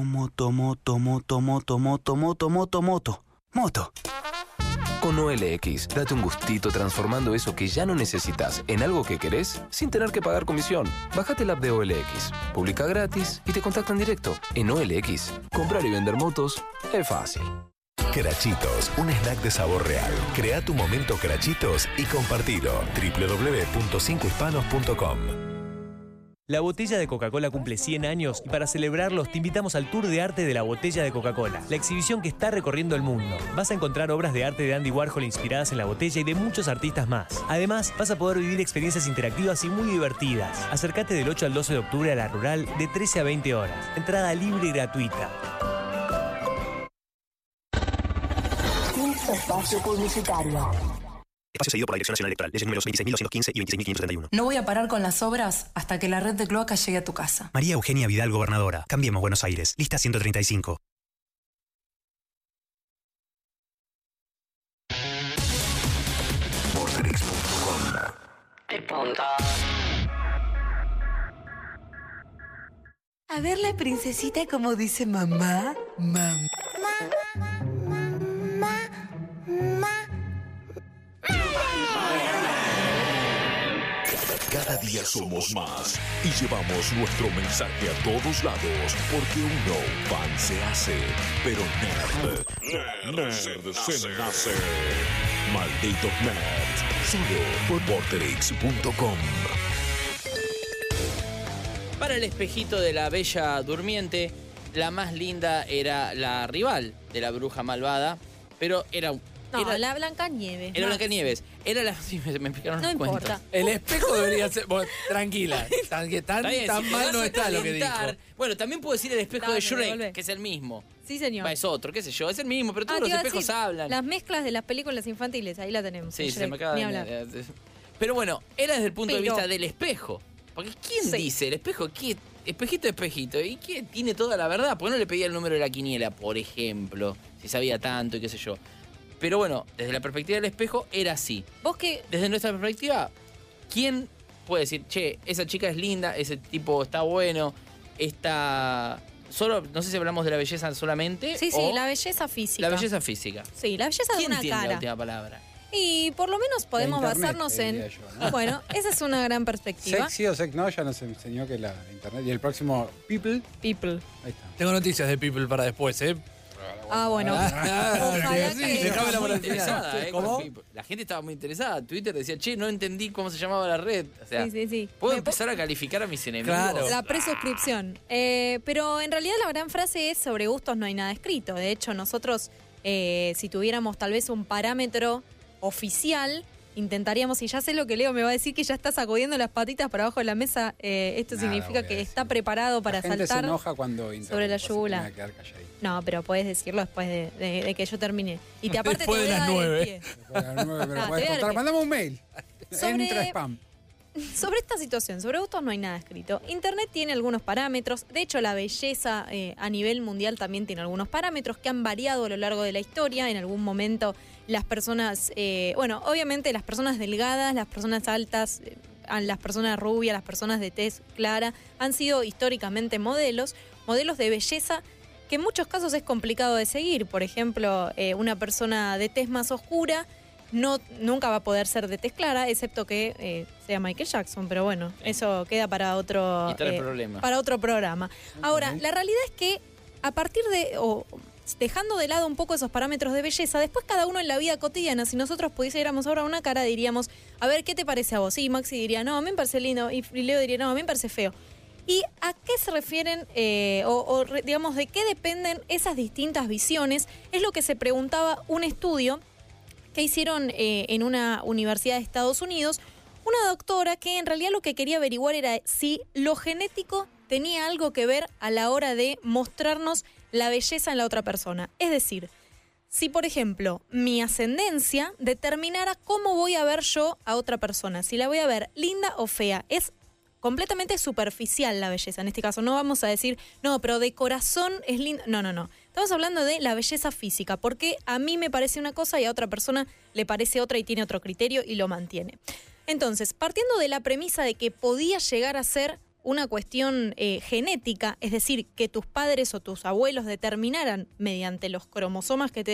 Con OLX, date un gustito transformando eso que ya no necesitas en algo que querés sin tener que pagar comisión. Bájate la app de OLX, publica gratis y te contactan directo. En OLX, comprar y vender motos es fácil. Crachitos, un snack de sabor real. Crea tu momento Crachitos y compartilo. www.5hispanos.com. La botella de Coca-Cola cumple 100 años y para celebrarlos te invitamos al Tour de Arte de la Botella de Coca-Cola, la exhibición que está recorriendo el mundo. Vas a encontrar obras de arte de Andy Warhol inspiradas en la botella y de muchos artistas más. Además, vas a poder vivir experiencias interactivas y muy divertidas. Acércate del 8 al 12 de octubre a La Rural de 13 a 20 horas. Entrada libre y gratuita. Espacio publicitario. Espacio seguido por la Dirección Nacional Electoral. Leyes números 26.215 y 26.571. No voy a parar con las obras hasta que la red de cloacas llegue a tu casa. María Eugenia Vidal, gobernadora. Cambiemos Buenos Aires. Lista 135. A ver la princesita como dice mamá. Mamá. Cada día somos más y llevamos nuestro mensaje a todos lados, porque uno fan se hace, pero nerd se nace. Malditos nerds, solo por Vorterix.com. Para el espejito de la Bella Durmiente, la más linda era la rival de la bruja malvada, pero era la Blancanieves. Era Blancanieves. Era la... Sí, me explicaron No los cuentos. importa. El espejo debería ser... Bueno, tranquila. Tan mal no está lo que dijo. Bueno, también puedo decir el espejo de Shrek, que es el mismo. Sí, señor. Es otro, qué sé yo. Es el mismo, pero todos los espejos hablan. Las mezclas de las películas infantiles, ahí la tenemos. Sí, Shrek, se me acaba ni de... hablar. Pero bueno, era desde el punto de vista del espejo. Porque ¿quién dice el espejo? espejito, espejito. ¿Y qué tiene toda la verdad? ¿Por qué no le pedía el número de la quiniela, por ejemplo? Si sabía tanto y qué sé yo. Pero bueno, desde la perspectiva del espejo era así. Vos que... Desde nuestra perspectiva, ¿quién puede decir, che, esa chica es linda, ese tipo está bueno, solo, no sé si hablamos de la belleza solamente. Sí, o la belleza física. La belleza física. Sí, la belleza de ¿Quién una tiene cara. la última palabra? Y por lo menos podemos La internet, basarnos en... diría yo, ¿no? Bueno, esa es una gran perspectiva. Sexy o sex no, ya nos enseñó que la internet. Y el próximo People. People. Ahí está. Tengo noticias de People para después, ¿eh? Ah, bueno. Ojalá sí, que... dejame la Muy moral. interesada, ¿Cómo? La gente estaba muy interesada. Twitter decía, che, no entendí cómo se llamaba la red. O sea, Sí. ¿puedo empezar a calificar a mis enemigos? Claro. La presuscripción. Pero en realidad la gran frase es sobre gustos no hay nada escrito. De hecho, nosotros, si tuviéramos tal vez un parámetro oficial, intentaríamos, y ya sé lo que Leo me va a decir, que ya está sacudiendo las patitas para abajo de la mesa. Esto significa que está preparado para La gente saltar se enoja cuando sobre la yugular. No, pero puedes decirlo después de que yo termine. Y te aparte Después te de voy a las dar el 9. pie. Pero No, podés te voy a dar contar. pie. Mandame un mail. Sobre- Entra spam. Sobre esta situación, sobre gustos no hay nada escrito. Internet tiene algunos parámetros. De hecho, la belleza a nivel mundial también tiene algunos parámetros que han variado a lo largo de la historia. En algún momento las personas, obviamente las personas delgadas, las personas altas, las personas rubias, las personas de tez clara, han sido históricamente modelos de belleza que en muchos casos es complicado de seguir. Por ejemplo, una persona de tez más oscura nunca va a poder ser de tez clara, excepto que sea Michael Jackson, pero bueno, eso queda para otro, para otro programa. Ahora, la realidad es que a partir de, dejando de lado un poco esos parámetros de belleza, después cada uno en la vida cotidiana, si nosotros pudiéramos ahora una cara, diríamos, a ver, ¿qué te parece a vos? Y Maxi diría, no, a mí me parece lindo, y Leo diría, no, a mí me parece feo. ¿Y a qué se refieren, digamos, de qué dependen esas distintas visiones? Es lo que se preguntaba un estudio que hicieron en una universidad de Estados Unidos, una doctora que en realidad lo que quería averiguar era si lo genético tenía algo que ver a la hora de mostrarnos la belleza en la otra persona. Es decir, si por ejemplo mi ascendencia determinara cómo voy a ver yo a otra persona, si la voy a ver linda o fea, es completamente superficial la belleza. En este caso no vamos a decir, no, pero de corazón es linda. No. Estamos hablando de la belleza física, porque a mí me parece una cosa y a otra persona le parece otra y tiene otro criterio y lo mantiene. Entonces, partiendo de la premisa de que podía llegar a ser una cuestión genética, es decir, que tus padres o tus abuelos determinaran mediante los cromosomas que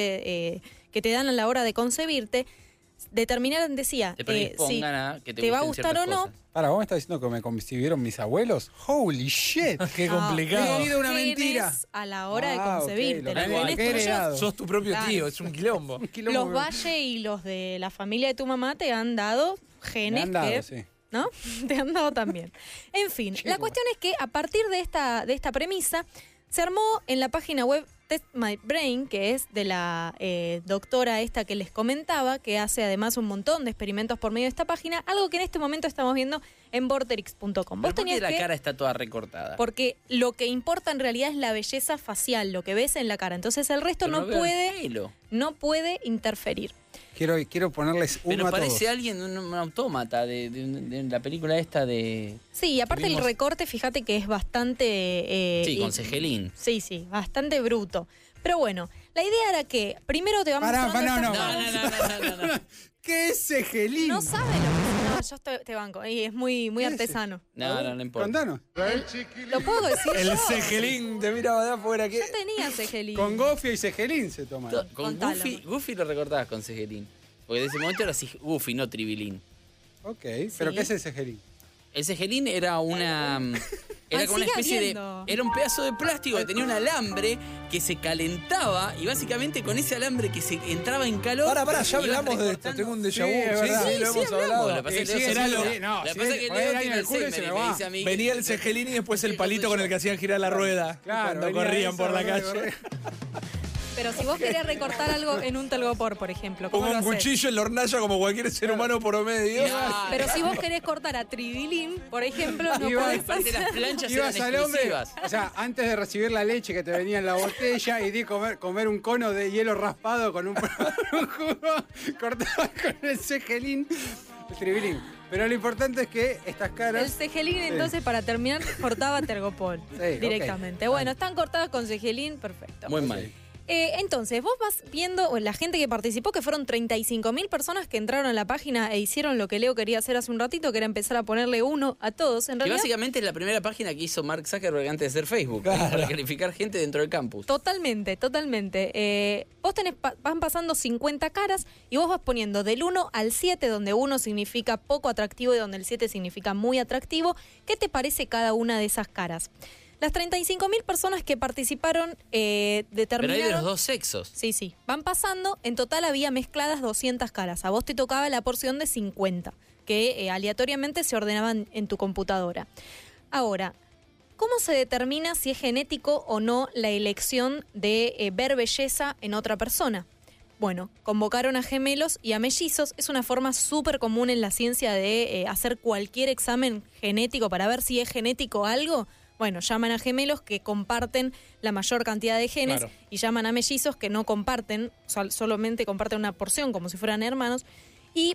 te dan a la hora de concebirte, determinaran, decía, Te predispongan a que te va a gusten gustar o ciertas no. cosas. Para, ¿vos me estás diciendo que me concibieron mis abuelos? ¡Holy shit! Qué complicado. He vivido una Genes mentira. a la hora de Ah, ok, concebirte. lo Los que genes he heredado. tuyos, Sos tu propio Claro. tío, es un quilombo. los Valle y los de la familia de tu mamá te han dado genes Me han dado, que... sí. ¿No? Te han dado también. En fin, la cuestión es que a partir de esta premisa se armó en la página web Test My Brain, que es de la doctora esta que les comentaba, que hace además un montón de experimentos por medio de esta página, algo que en este momento estamos viendo en vorterix.com. ¿Pero Vos por qué tenías la que... cara está toda recortada? Porque lo que importa en realidad es la belleza facial, lo que ves en la cara. Entonces el resto Pero no veo el puede, pelo. no puede interferir. Quiero ponerles uno Pero a parece todos. alguien, un autómata de la película esta de... Sí, y aparte el Vimos- recorte, fíjate que es bastante... Sí, con cejelín. Sí, bastante bruto. Pero bueno, la idea era que primero te vamos mostrando estas- ¿Qué es cejelín? No sabe lo que es. No, yo te banco. Y es muy artesano. No importa. Contanos. ¿Lo puedo decir El yo? cejelín te miraba de afuera. Yo tenía cejelín. Con gofio y cejelín se toma. Con Contalo. Goofy lo recortabas con cejelín. Porque de ese momento era así Goofy, no Tribilín. Ok, ¿pero qué es el cejelín? El cejelín era una... Era como una sigue especie habiendo. de... Era un pedazo de plástico que tenía un alambre que se calentaba y básicamente con ese alambre que se entraba en calor... Pará, ya iba hablamos de esto. recortando. Tengo un déjà Sí, es vu. verdad. Sí, lo hemos hablamos. hablado. Lo que pasa es que Sí, Leo era se lo- olvida. no, Lo que sí, pasa es que poner Leo año tiene en el culo y Alzheimer se y me me va. dice a mí... Venía el cejelín y después el palito con el que hacían girar la rueda. Claro, Cuando venía corrían eso, por la venía calle. Pero si vos querías recortar algo en un telgopor, por ejemplo, ¿cómo Pongo lo un hacés? cuchillo en la hornalla como cualquier ser humano promedio. Pero si vos querés cortar a Tribilín, por ejemplo, no Ibas- podés Aparte las hacer... planchas Ibas eran al hombre, exclusivas. o sea, antes de recibir la leche que te venía en la botella y de comer un cono de hielo raspado con un jugo, cortabas con el cejelín, el tribilín. Pero lo importante es que estas caras... El cejelín, entonces, para terminar, cortaba Tergopol directamente. Ok. Bueno, están cortadas con cejelín, perfecto. Muy mal. Entonces, vos vas viendo la gente que participó, que fueron 35.000 personas que entraron a la página e hicieron lo que Leo quería hacer hace un ratito, que era empezar a ponerle 1 a todos. En Que realidad, básicamente es la primera página que hizo Mark Zuckerberg antes de ser Facebook, para calificar gente dentro del campus. Totalmente. Vos van pasando 50 caras y vos vas poniendo del 1 al 7, donde 1 significa poco atractivo y donde el 7 significa muy atractivo. ¿Qué te parece cada una de esas caras? Las 35.000 personas que participaron determinaron... Pero hay de los dos sexos. Sí. Van pasando. En total había mezcladas 200 caras. A vos te tocaba la porción de 50, que aleatoriamente se ordenaban en tu computadora. Ahora, ¿cómo se determina si es genético o no la elección de ver belleza en otra persona? Bueno, convocaron a gemelos y a mellizos. Es una forma súper común en la ciencia de hacer cualquier examen genético para ver si es genético algo. Bueno, llaman a gemelos que comparten la mayor cantidad de genes, claro, y llaman a mellizos que no comparten, solamente comparten una porción, como si fueran hermanos. Y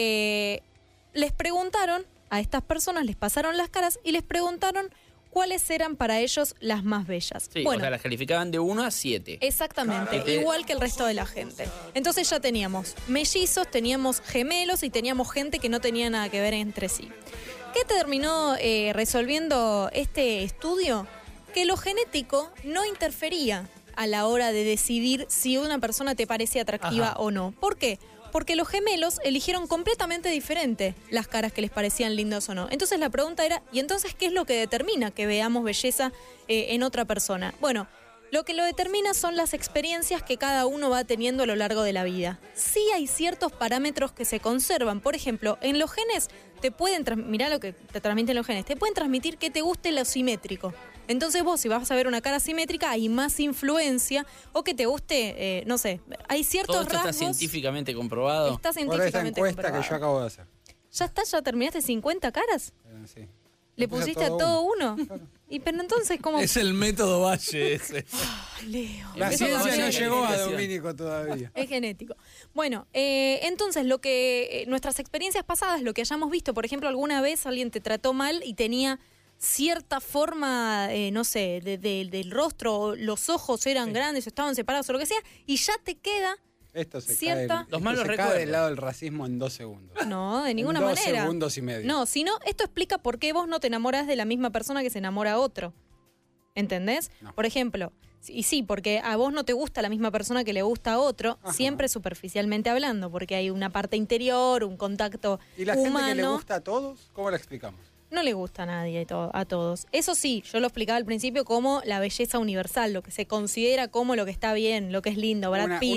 les preguntaron a estas personas, les pasaron las caras y les preguntaron cuáles eran para ellos las más bellas. Sí, bueno, o sea, las calificaban de 1 a 7. Exactamente, igual que el resto de la gente. Entonces ya teníamos mellizos, teníamos gemelos y teníamos gente que no tenía nada que ver entre sí. ¿Qué terminó resolviendo este estudio? Que lo genético no interfería a la hora de decidir si una persona te parece atractiva o no. ¿Por qué? Porque los gemelos eligieron completamente diferente las caras que les parecían lindas o no. Entonces la pregunta era, ¿y entonces qué es lo que determina que veamos belleza en otra persona? Bueno, lo que lo determina son las experiencias que cada uno va teniendo a lo largo de la vida. Sí hay ciertos parámetros que se conservan. Por ejemplo, en los genes te pueden, mirá lo que te transmiten los genes, te pueden transmitir que te guste lo simétrico. Entonces vos, si vas a ver una cara simétrica, hay más influencia, o que te guste, no sé, hay ciertos ¿Todo esto rasgos. está científicamente comprobado? Está científicamente Por esta encuesta comprobado. que yo acabo de hacer. ¿Ya está? ¿Ya terminaste 50 caras? Sí. ¿Le pusiste a todo uno? Y pero entonces, ¿cómo? Es el método Valle ese. Leo. La ciencia no llegó a Domínico todavía. Es genético. Bueno, entonces lo que nuestras experiencias pasadas, lo que hayamos visto, por ejemplo, alguna vez alguien te trató mal y tenía cierta forma, no sé, del rostro, o los ojos eran grandes, o estaban separados o lo que sea, y ya te queda Esto se cierta... cae del lado del racismo en 2 segundos. No, de ninguna En manera. 2 segundos y medio. No, sino esto explica por qué vos no te enamorás de la misma persona que se enamora a otro. ¿Entendés? No. Por ejemplo, y sí, porque a vos no te gusta la misma persona que le gusta a otro, siempre superficialmente hablando, porque hay una parte interior, un contacto ¿Y la humano. gente que le gusta a todos? ¿Cómo la explicamos? No le gusta a nadie, a todos. Eso sí, yo lo explicaba al principio como la belleza universal, lo que se considera como lo que está bien, lo que es lindo. Brad Pitt.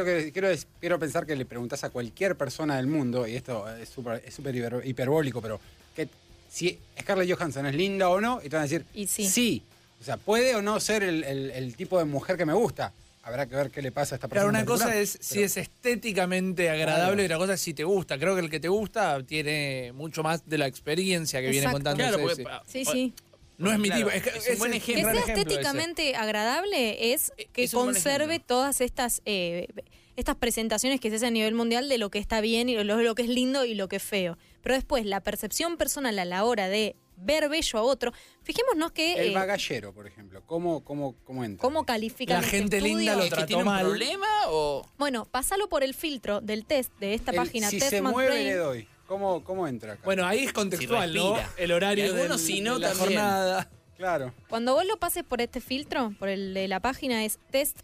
Quiero pensar que le preguntás a cualquier persona del mundo, y esto es súper hiperbólico, pero que si Scarlett Johansson es linda o no, y te van a decir, y sí. O sea, puede o no ser el tipo de mujer que me gusta. Habrá que ver qué le pasa a esta persona. Claro, una cosa es si es estéticamente agradable y otra cosa es si te gusta. Creo que el que te gusta tiene mucho más de la experiencia que viene contando. Claro, ese. Sí. No es mi tipo. Es un buen ejemplo. Que sea estéticamente agradable es que conserve todas estas presentaciones que se hacen a nivel mundial de lo que está bien y lo que es lindo y lo que es feo. Pero después, la percepción personal a la hora de ver bello a otro, fijémonos que... El bagallero, por ejemplo, ¿cómo entra? ¿Cómo califican la gente este linda estudio? lo trató ¿Tiene un mal? problema o...? Bueno, pasalo por el filtro del test de esta página. Si Test se Math mueve, Brain. le doy. ¿Cómo entra acá? Bueno, ahí es contextual, Si ¿no? respira. El horario Y algunos si no de la también. jornada. Claro. Cuando vos lo pases por este filtro, por el de la página es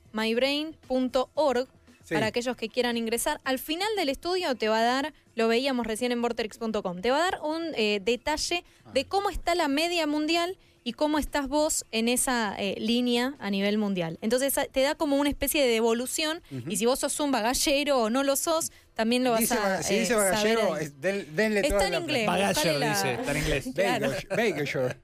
testmybrain.org, para aquellos que quieran ingresar. Al final del estudio te va a dar, lo veíamos recién en vorterix.com, te va a dar un detalle de cómo está la media mundial y cómo estás vos en esa línea a nivel mundial. Entonces te da como una especie de devolución, y si vos sos un bagallero o no lo sos, también lo vas a Si dice bagallero, saber. denle Está toda en la inglés. Bagaller buscale dice, está en inglés. Claro. Bagashore.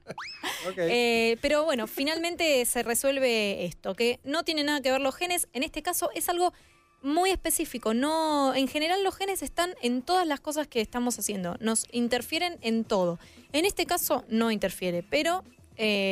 Pero bueno, finalmente se resuelve esto, que no tiene nada que ver los genes. En este caso es algo muy específico. No, en general los genes están en todas las cosas que estamos haciendo. Nos interfieren en todo. En este caso no interfiere, pero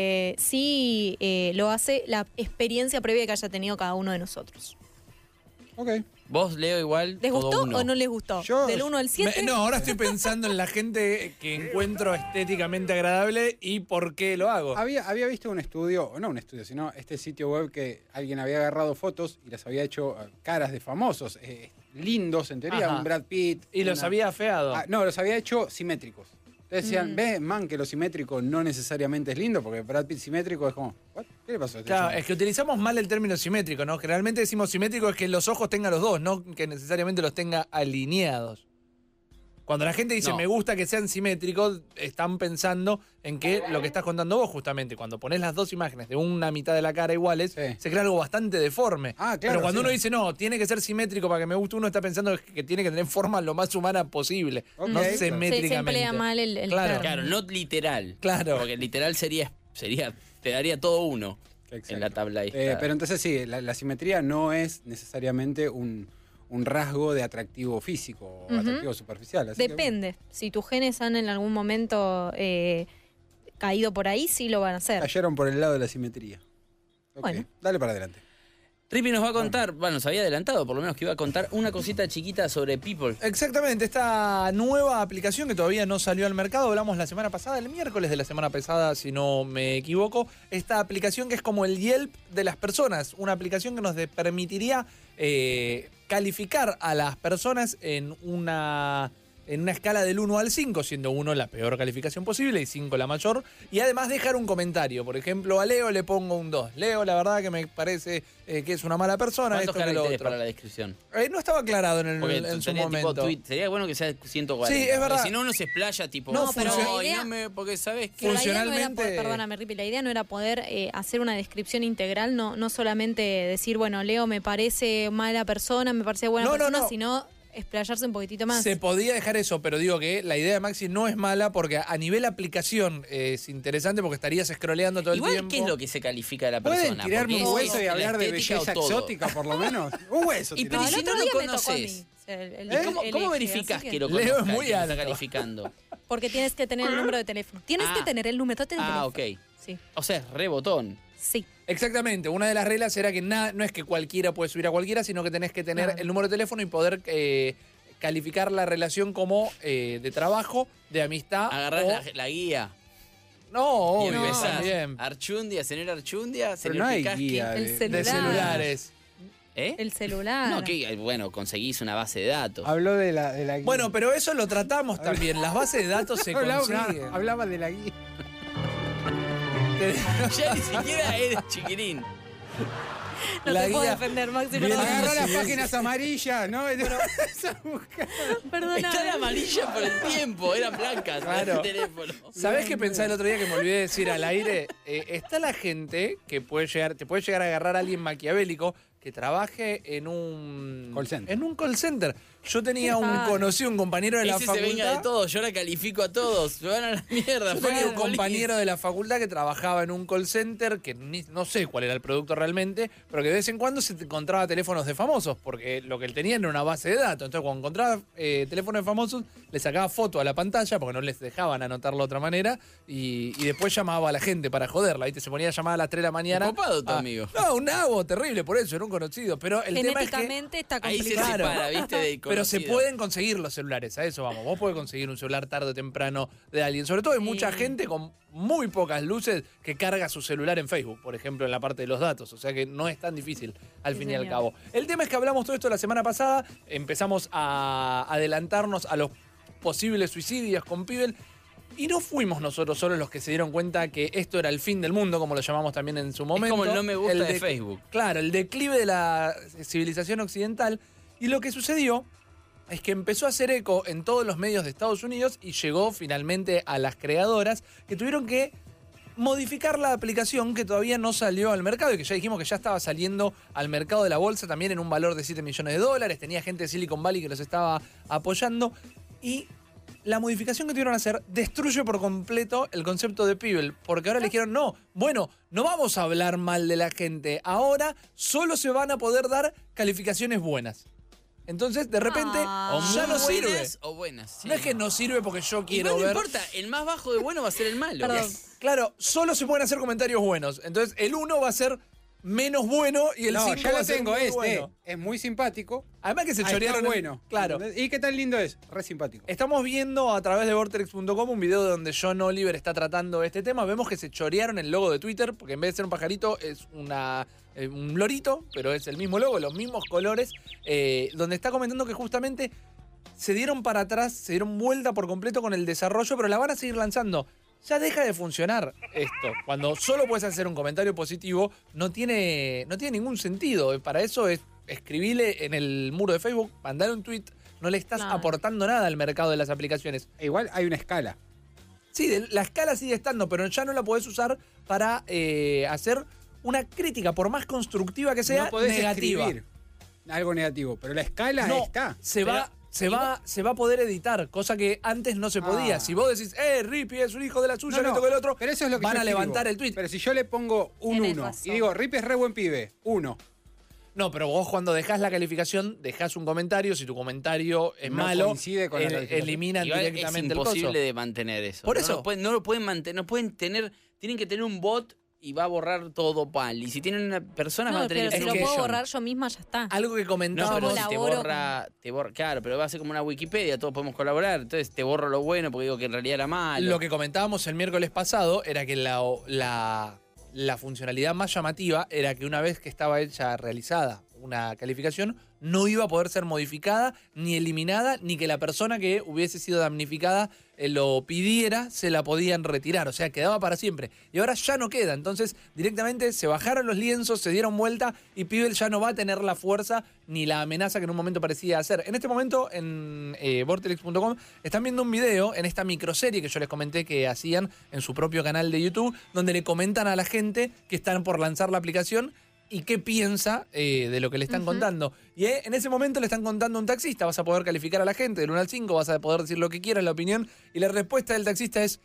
sí lo hace la experiencia previa que haya tenido cada uno de nosotros. Ok. Vos, Leo, igual. ¿Les todo gustó uno. o no les gustó? ¿Del 1 al 7? No, ahora estoy pensando en la gente que encuentro estéticamente agradable y por qué lo hago. Había visto un estudio, o no un estudio, sino este sitio web que alguien había agarrado fotos y las había hecho caras de famosos, lindos en teoría, Ajá. un Brad Pitt. Y los había afeado. No, los había hecho simétricos. Entonces decían, ve, man, que lo simétrico no necesariamente es lindo, porque Brad Pitt simétrico es como, ¿what? ¿Qué le pasó a este Claro, chabón? es que utilizamos mal el término simétrico, ¿no? Generalmente decimos simétrico es que los ojos tengan los dos, no que necesariamente los tenga alineados. Cuando la gente dice No. me gusta que sean simétricos, están pensando en que lo que estás contando vos justamente. Cuando pones las dos imágenes de una mitad de la cara iguales, se crea algo bastante deforme. Claro, Pero cuando sí. uno dice no, tiene que ser simétrico para que me guste, uno está pensando que tiene que tener forma lo más humana posible, no Se simétricamente. emplea mal el Claro. Claro, no literal. Claro. Porque literal sería te daría todo uno en la tabla ahí. Pero entonces sí, la simetría no es necesariamente un rasgo de atractivo físico o Ujú. atractivo superficial. Así que, Depende. Si tus genes han en algún momento caído por ahí, sí lo van a hacer. cayeron por el lado de la simetría. Ok, Bueno. dale para adelante. Rippy nos va a contar, bueno, nos había adelantado por lo menos que iba a contar una cosita chiquita sobre People. Exactamente, esta nueva aplicación que todavía no salió al mercado, hablamos la semana pasada, el miércoles de la semana pasada, si no me equivoco, esta aplicación que es como el Yelp de las personas, una aplicación que nos permitiría calificar a las personas en una escala del 1 al 5, siendo 1 la peor calificación posible y 5 la mayor, y además dejar un comentario. Por ejemplo, a Leo le pongo un 2. Leo, la verdad que me parece que es una mala persona. ¿Cuántos Esto que lo caracteres otro. para la descripción? No estaba aclarado Porque en su sería tipo momento. tweet, sería bueno que sea 140. Sí, es verdad. Porque si no, uno se explaya tipo. No, pero la "Ay, idea- no me-", porque sabes que. Pero la idea no era perdóname, Rippy, la idea no era poder hacer una descripción integral, no solamente decir, bueno, Leo me parece mala persona, me parece buena persona, sino explayarse un poquitito más. Se podía dejar eso, pero digo que la idea de Maxi no es mala porque a nivel aplicación es interesante porque estarías scrolleando todo Igual, el tiempo. ¿qué es lo que se califica de la ¿Pueden persona? tirarme Porque un es hueso y la hablar de estética o belleza todo. exótica, por lo menos? Un hueso. Y tirame. pero si el no otro lo día me tocó a mí. conoces. El ¿Cómo eje, verificás así que lo Leo es conozcas, muy que lo está alto. calificando? Porque tienes que tener el número de teléfono. Tienes que tener el número de teléfono. Ah, ok. Sí. O sea, es rebotón. Sí. Exactamente, una de las reglas era que no es que cualquiera puede subir a cualquiera, sino que tenés que tener Claro. el número de teléfono y poder calificar la relación como de trabajo, de amistad. Agarrás o- la guía. No, Y obvio, empezás. también. Archundia, señor Archundia, Pero señor no hay Pikaski. guía El de celular. celulares. ¿Eh? El celular. No, que bueno, conseguís una base de datos. Habló de la guía. Bueno, pero eso lo tratamos también. Las bases de datos se consiguen. Hablaba de la guía. Ya ni siquiera es chiquirín. No La te puedo guía defender, Maxi. viene- Perdóname. Agarró las sí, páginas amarillas, ¿no? Perdóname. Están amarillas por el tiempo, eran blancas. Claro. El teléfono. ¿Sabés qué pensaba el otro día que me olvidé de decir al aire? Está la gente que te puede llegar a agarrar a alguien maquiavélico que trabaje en un Call center. En un call center. Yo tenía Qué un raro. conocido, un compañero de la Ese se venga de facultad. todo, yo ahora califico a todos. Se van a la mierda. Yo fuera tenía de un Polis. compañero de la facultad que trabajaba en un call center, que no sé cuál era el producto realmente, pero que de vez en cuando se encontraba teléfonos de famosos, porque lo que él tenía era una base de datos. Entonces, cuando encontraba teléfonos de famosos, le sacaba foto a la pantalla, porque no les dejaban anotarlo de otra manera, y después llamaba a la gente para joderla. ¿Viste? Se ponía a llamar a las 3 de la mañana. Copado tu amigo. No, un nabo terrible, por eso, era un conocido. Pero el tema es que. Genéticamente está Ahí se complicado. separa, ¿viste? Del Pero se conocido. pueden conseguir los celulares, a eso vamos. Vos podés conseguir un celular tarde o temprano de alguien. Sobre todo hay mucha gente con muy pocas luces que carga su celular en Facebook, por ejemplo, en la parte de los datos. O sea que no es tan difícil al Sí, fin y al señor. cabo. El tema es que hablamos todo esto la semana pasada, empezamos a adelantarnos a los posibles suicidios con People. Y no fuimos nosotros solos los que se dieron cuenta que esto era el fin del mundo, como lo llamamos también en su momento. como el no me gusta de Facebook. Claro, el declive de la civilización occidental. Y lo que sucedió es que empezó a hacer eco en todos los medios de Estados Unidos y llegó finalmente a las creadoras que tuvieron que modificar la aplicación que todavía no salió al mercado y que ya dijimos que ya estaba saliendo al mercado de la bolsa también en un valor de $7 millones. Tenía gente de Silicon Valley que los estaba apoyando y la modificación que tuvieron que hacer destruye por completo el concepto de People, porque ahora le dijeron, no vamos a hablar mal de la gente, ahora solo se van a poder dar calificaciones buenas. Entonces, de repente, ya no sirve. Buenas o buenas. Sí. No es que no sirve porque yo quiero Igual no ver. importa, el más bajo de bueno va a ser el malo. Perdón. Claro, solo se pueden hacer comentarios buenos. Entonces, el 1 va a ser menos bueno y el 5 ya va lo a ser tengo, muy este. bueno. Es muy simpático. Además que se Está chorearon. bueno. Claro. ¿Y qué tan lindo es? Re simpático. Estamos viendo a través de vortex.com un video donde John Oliver está tratando este tema. Vemos que se chorearon el logo de Twitter, porque en vez de ser un pajarito es un lorito, pero es el mismo logo, los mismos colores, donde está comentando que justamente se dieron para atrás, se dieron vuelta por completo con el desarrollo, pero la van a seguir lanzando. Ya deja de funcionar esto. Cuando solo puedes hacer un comentario positivo, no tiene ningún sentido. Para eso es escribirle en el muro de Facebook, mandar un tweet, no le estás aportando nada al mercado de las aplicaciones. Igual hay una escala. Sí, la escala sigue estando, pero ya no la podés usar para hacer una crítica, por más constructiva que sea, no podés negativa. escribir algo negativo, pero la escala está. Se va a poder editar, cosa que antes no se podía. Si vos decís, Rippy es un hijo de la suya, esto que el otro, pero eso es lo que van yo a escribo. levantar el tweet. Pero si yo le pongo un 1 y digo, Rippy es re buen pibe, 1. No, pero vos cuando dejás la calificación, dejás un comentario. Si tu comentario es malo, coincide con la calificación. eliminan Igual directamente el es coso. imposible de mantener eso. Por eso. No lo pueden mantener, no pueden tener, tienen que tener un bot y va a borrar todo mal. Y si tienen una persona van No, a tener pero si lo que puedo borrar yo misma, ya está. Algo que No, comentábamos. pero si te borra, claro, pero va a ser como una Wikipedia, todos podemos colaborar, entonces te borro lo bueno porque digo que en realidad era malo. Lo que comentábamos el miércoles pasado era que la funcionalidad más llamativa era que una vez que estaba realizada una calificación, no iba a poder ser modificada, ni eliminada, ni que la persona que hubiese sido damnificada lo pidiera, se la podían retirar. O sea, quedaba para siempre. Y ahora ya no queda. Entonces, directamente se bajaron los lienzos, se dieron vuelta y Pibel ya no va a tener la fuerza ni la amenaza que en un momento parecía hacer. En este momento, en vortex.com, están viendo un video en esta microserie que yo les comenté que hacían en su propio canal de YouTube, donde le comentan a la gente que están por lanzar la aplicación y qué piensa de lo que le están contando. Y en ese momento le están contando a un taxista, vas a poder calificar a la gente del 1 al 5, vas a poder decir lo que quieras, la opinión, y la respuesta del taxista es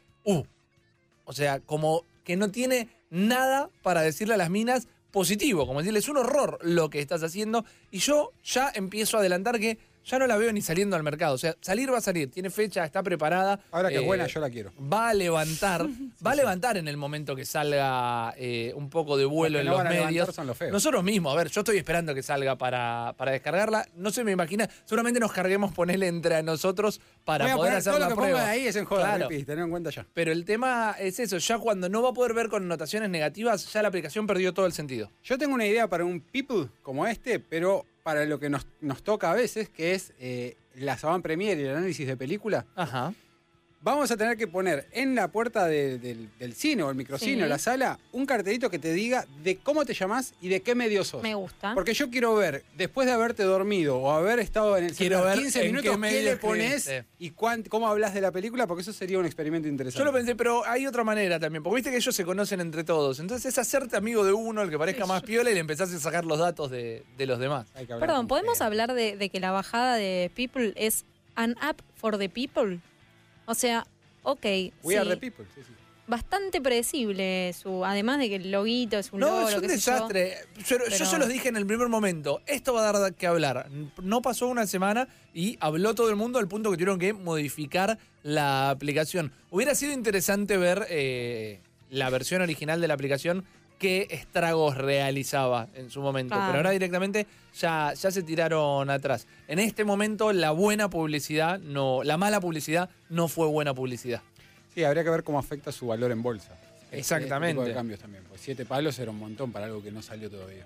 O sea, como que no tiene nada para decirle a las minas positivo, como decirle, es un horror lo que estás haciendo, y yo ya empiezo a adelantar que ya no la veo ni saliendo al mercado. O sea, salir va a salir, tiene fecha, está preparada. Ahora que es buena, yo la quiero. Va a levantar, levantar en el momento que salga un poco de vuelo en los medios. Son los feos. Nosotros mismos, a ver, yo estoy esperando que salga para descargarla. No se me imagina, seguramente nos carguemos ponerle entre nosotros para poder hacer la prueba. Todo lo que ponga ahí es en joda, Claro. Rippy, tened en cuenta ya. Pero el tema es eso, ya cuando no va a poder ver connotaciones negativas, ya la aplicación perdió todo el sentido. Yo tengo una idea para un people como este, pero para lo que nos toca a veces, que es la avant premiere y el análisis de película. Ajá. Vamos a tener que poner en la puerta del cine o el microcine Sí. o la sala un cartelito que te diga de cómo te llamás y de qué medio sos. Me gusta. Porque yo quiero ver, después de haberte dormido o haber estado en el Quiero celular ver 15 en minutos, qué qué medio le pones escribiste. y cómo hablas de la película, porque eso sería un experimento interesante. Yo lo pensé, pero hay otra manera también, porque viste que ellos se conocen entre todos. Entonces es hacerte amigo de uno, el que parezca más piola, y le empezás a sacar los datos de los demás. Perdón, ¿podemos hablar de que la bajada de People es an app for the people? O sea, ok, We are sí, the people. Sí, sí. bastante predecible, además de que el loguito es un No, logo, es un qué sé yo. desastre. Yo se los dije en el primer momento. Esto va a dar que hablar. No pasó una semana y habló todo el mundo al punto que tuvieron que modificar la aplicación. Hubiera sido interesante ver la versión original de la aplicación, qué estragos realizaba en su momento. Claro. Pero ahora directamente ya se tiraron atrás. En este momento la buena publicidad, la mala publicidad no fue buena publicidad. Sí, habría que ver cómo afecta su valor en bolsa. Exactamente. Este tipo de cambios también. Pues 7 palos era un montón para algo que no salió todavía.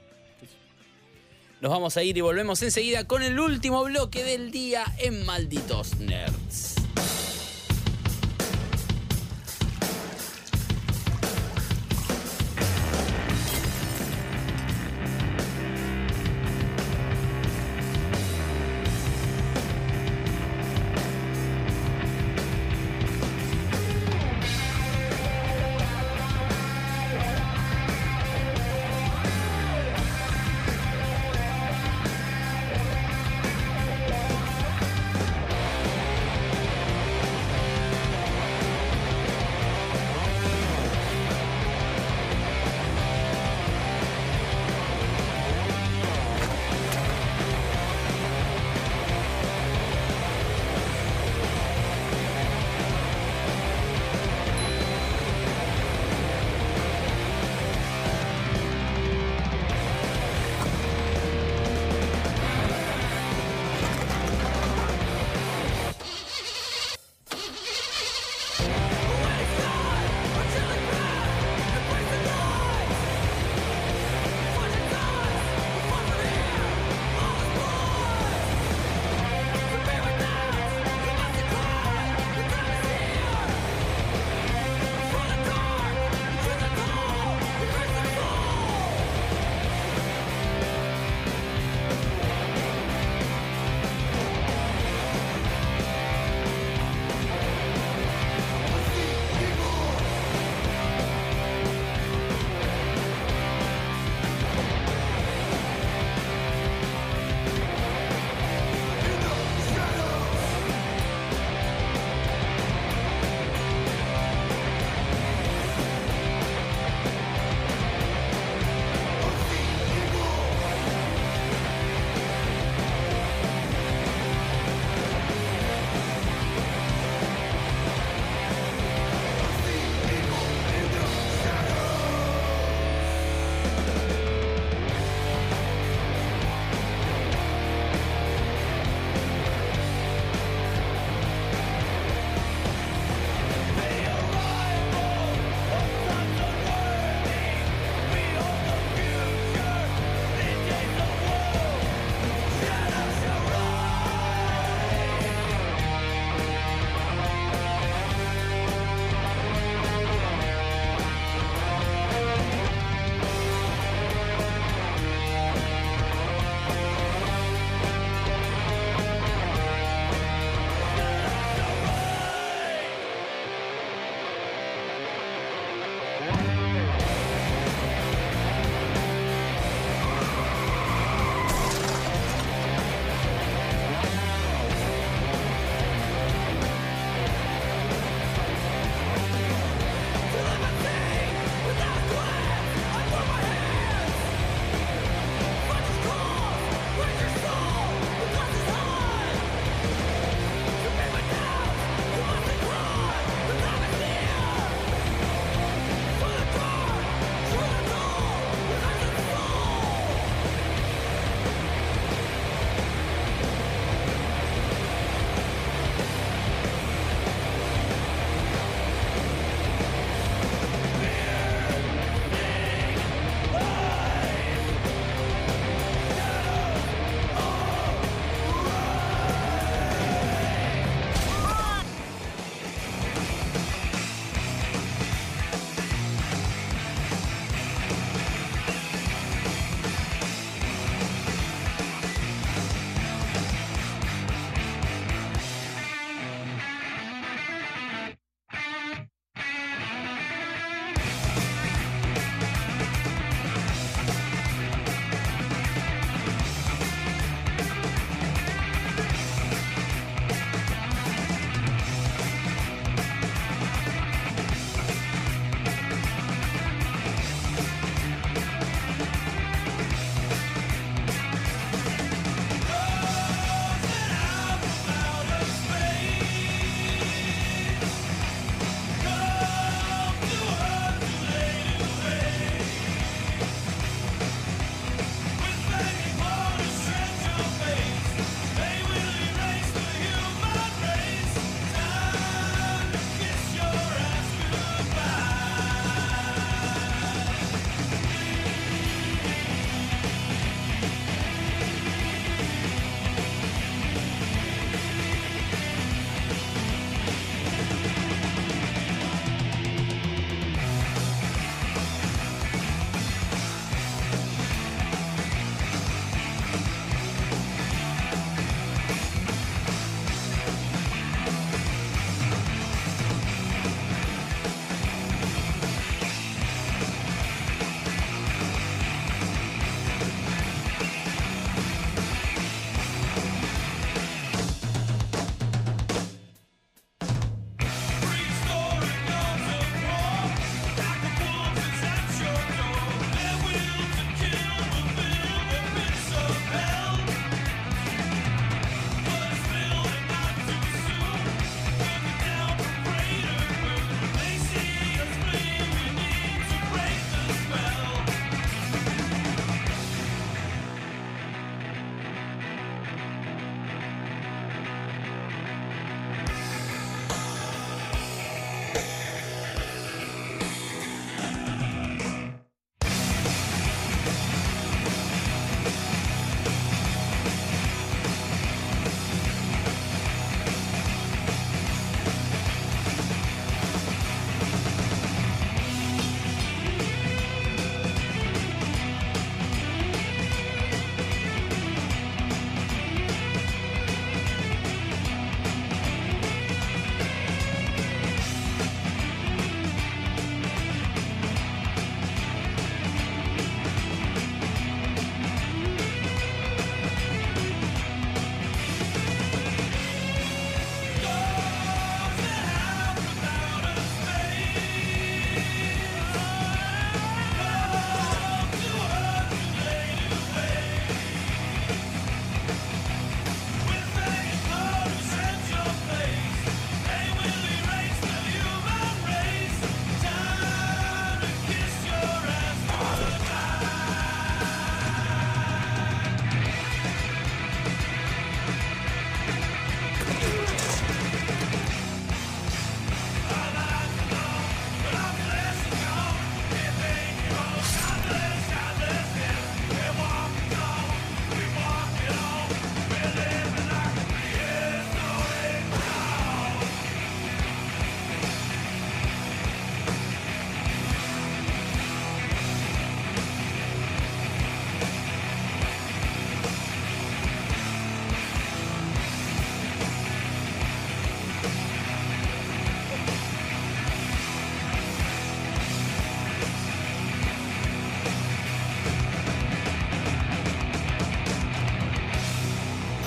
Nos vamos a ir y volvemos enseguida con el último bloque del día en Malditos Nerds.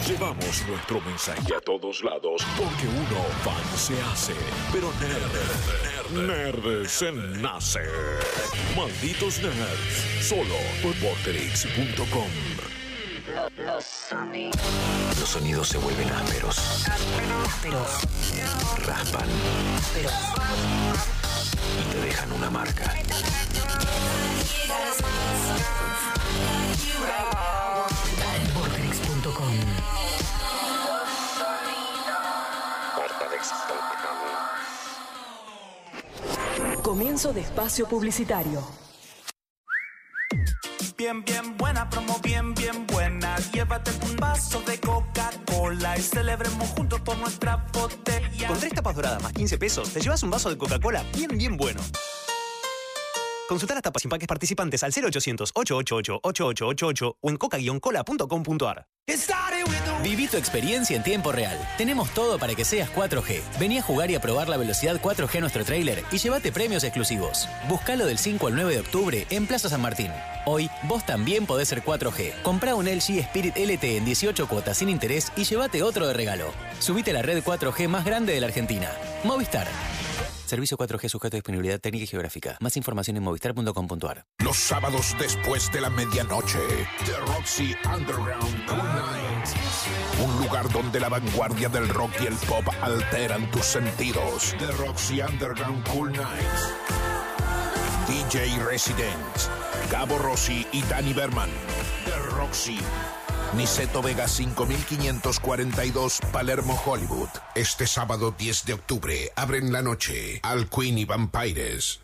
Llevamos nuestro mensaje a todos lados porque uno fan se hace, pero nerd se nace. Malditos nerds, solo por vorterix.com. Los sonidos se vuelven ásperos. Raspan. Y te dejan una marca. Vorterix.com. Comienzo de espacio publicitario. Bien, bien buena, promo bien, bien buena. Llévate un vaso de Coca-Cola y celebremos juntos por nuestra botella. Con 3 tapas doradas más 15 pesos, te llevas un vaso de Coca-Cola bien, bien bueno. Consulta las tapas y empaques participantes al 0800-888-8888 o en coca-cola.com.ar. Viví tu experiencia en tiempo real. Tenemos todo para que seas 4G. Vení a jugar y a probar la velocidad 4G a nuestro tráiler y llévate premios exclusivos. Buscalo del 5 al 9 de octubre en Plaza San Martín. Hoy, vos también podés ser 4G. Comprá un LG Spirit LT en 18 cuotas sin interés y llévate otro de regalo. Subite a la red 4G más grande de la Argentina. Movistar. Servicio 4G sujeto a disponibilidad técnica y geográfica. Más información en movistar.com.ar. Los sábados después de la medianoche, The Roxy Underground Cool Night. Un lugar donde la vanguardia del rock y el pop alteran tus sentidos. The Roxy Underground Cool Night. DJ Resident, Gabo Rossi y Dani Berman. The Roxy. Niceto Vega 5542, Palermo, Hollywood. Este sábado 10 de octubre abren la noche al Queen y Vampires.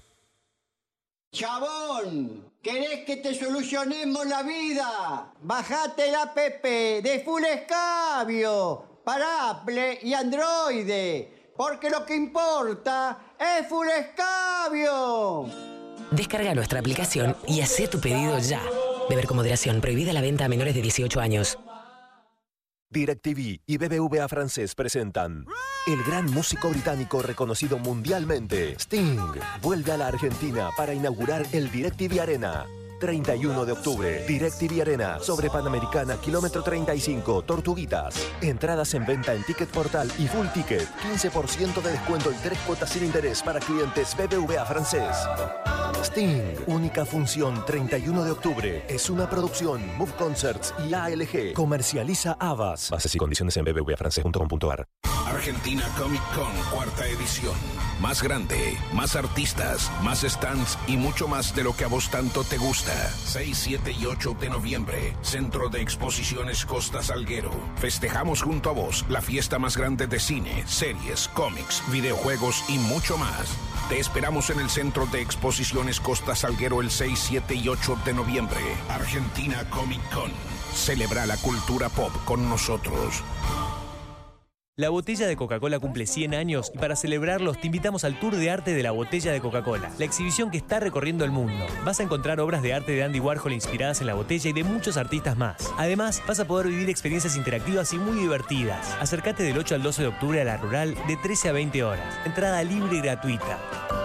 Chabón, ¿querés que te solucionemos la vida? Bajate el app de Full Escabio para Apple y Android, porque lo que importa es Full Escabio. Descarga nuestra aplicación y haz tu pedido ya. Beber con moderación. Prohibida la venta a menores de 18 años. DirecTV y BBVA Francés presentan el gran músico británico reconocido mundialmente, Sting, vuelve a la Argentina para inaugurar el DirecTV Arena. 31 de octubre, DirecTV Arena, sobre Panamericana, kilómetro 35, Tortuguitas. Entradas en venta en Ticket Portal y Full Ticket. 15% de descuento y 3 cuotas sin interés para clientes BBVA Francés. Sting, única función 31 de octubre. Es una producción Move Concerts y ALG. Comercializa Havas. Bases y condiciones en bbvafrancés.com.ar. Argentina Comic Con, 4ª edición. Más grande, más artistas, más stands y mucho más de lo que a vos tanto te gusta. 6, 7 y 8 de noviembre, Centro de Exposiciones Costa Salguero. Festejamos junto a vos la fiesta más grande de cine, series, cómics, videojuegos y mucho más. Te esperamos en el Centro de Exposiciones Costa Salguero el 6, 7 y 8 de noviembre. Argentina Comic Con. Celebra la cultura pop con nosotros. La botella de Coca-Cola cumple 100 años y para celebrarlos te invitamos al Tour de Arte de la Botella de Coca-Cola, la exhibición que está recorriendo el mundo. Vas a encontrar obras de arte de Andy Warhol inspiradas en la botella y de muchos artistas más. Además, vas a poder vivir experiencias interactivas y muy divertidas. Acércate del 8 al 12 de octubre a la Rural de 13 a 20 horas. Entrada libre y gratuita.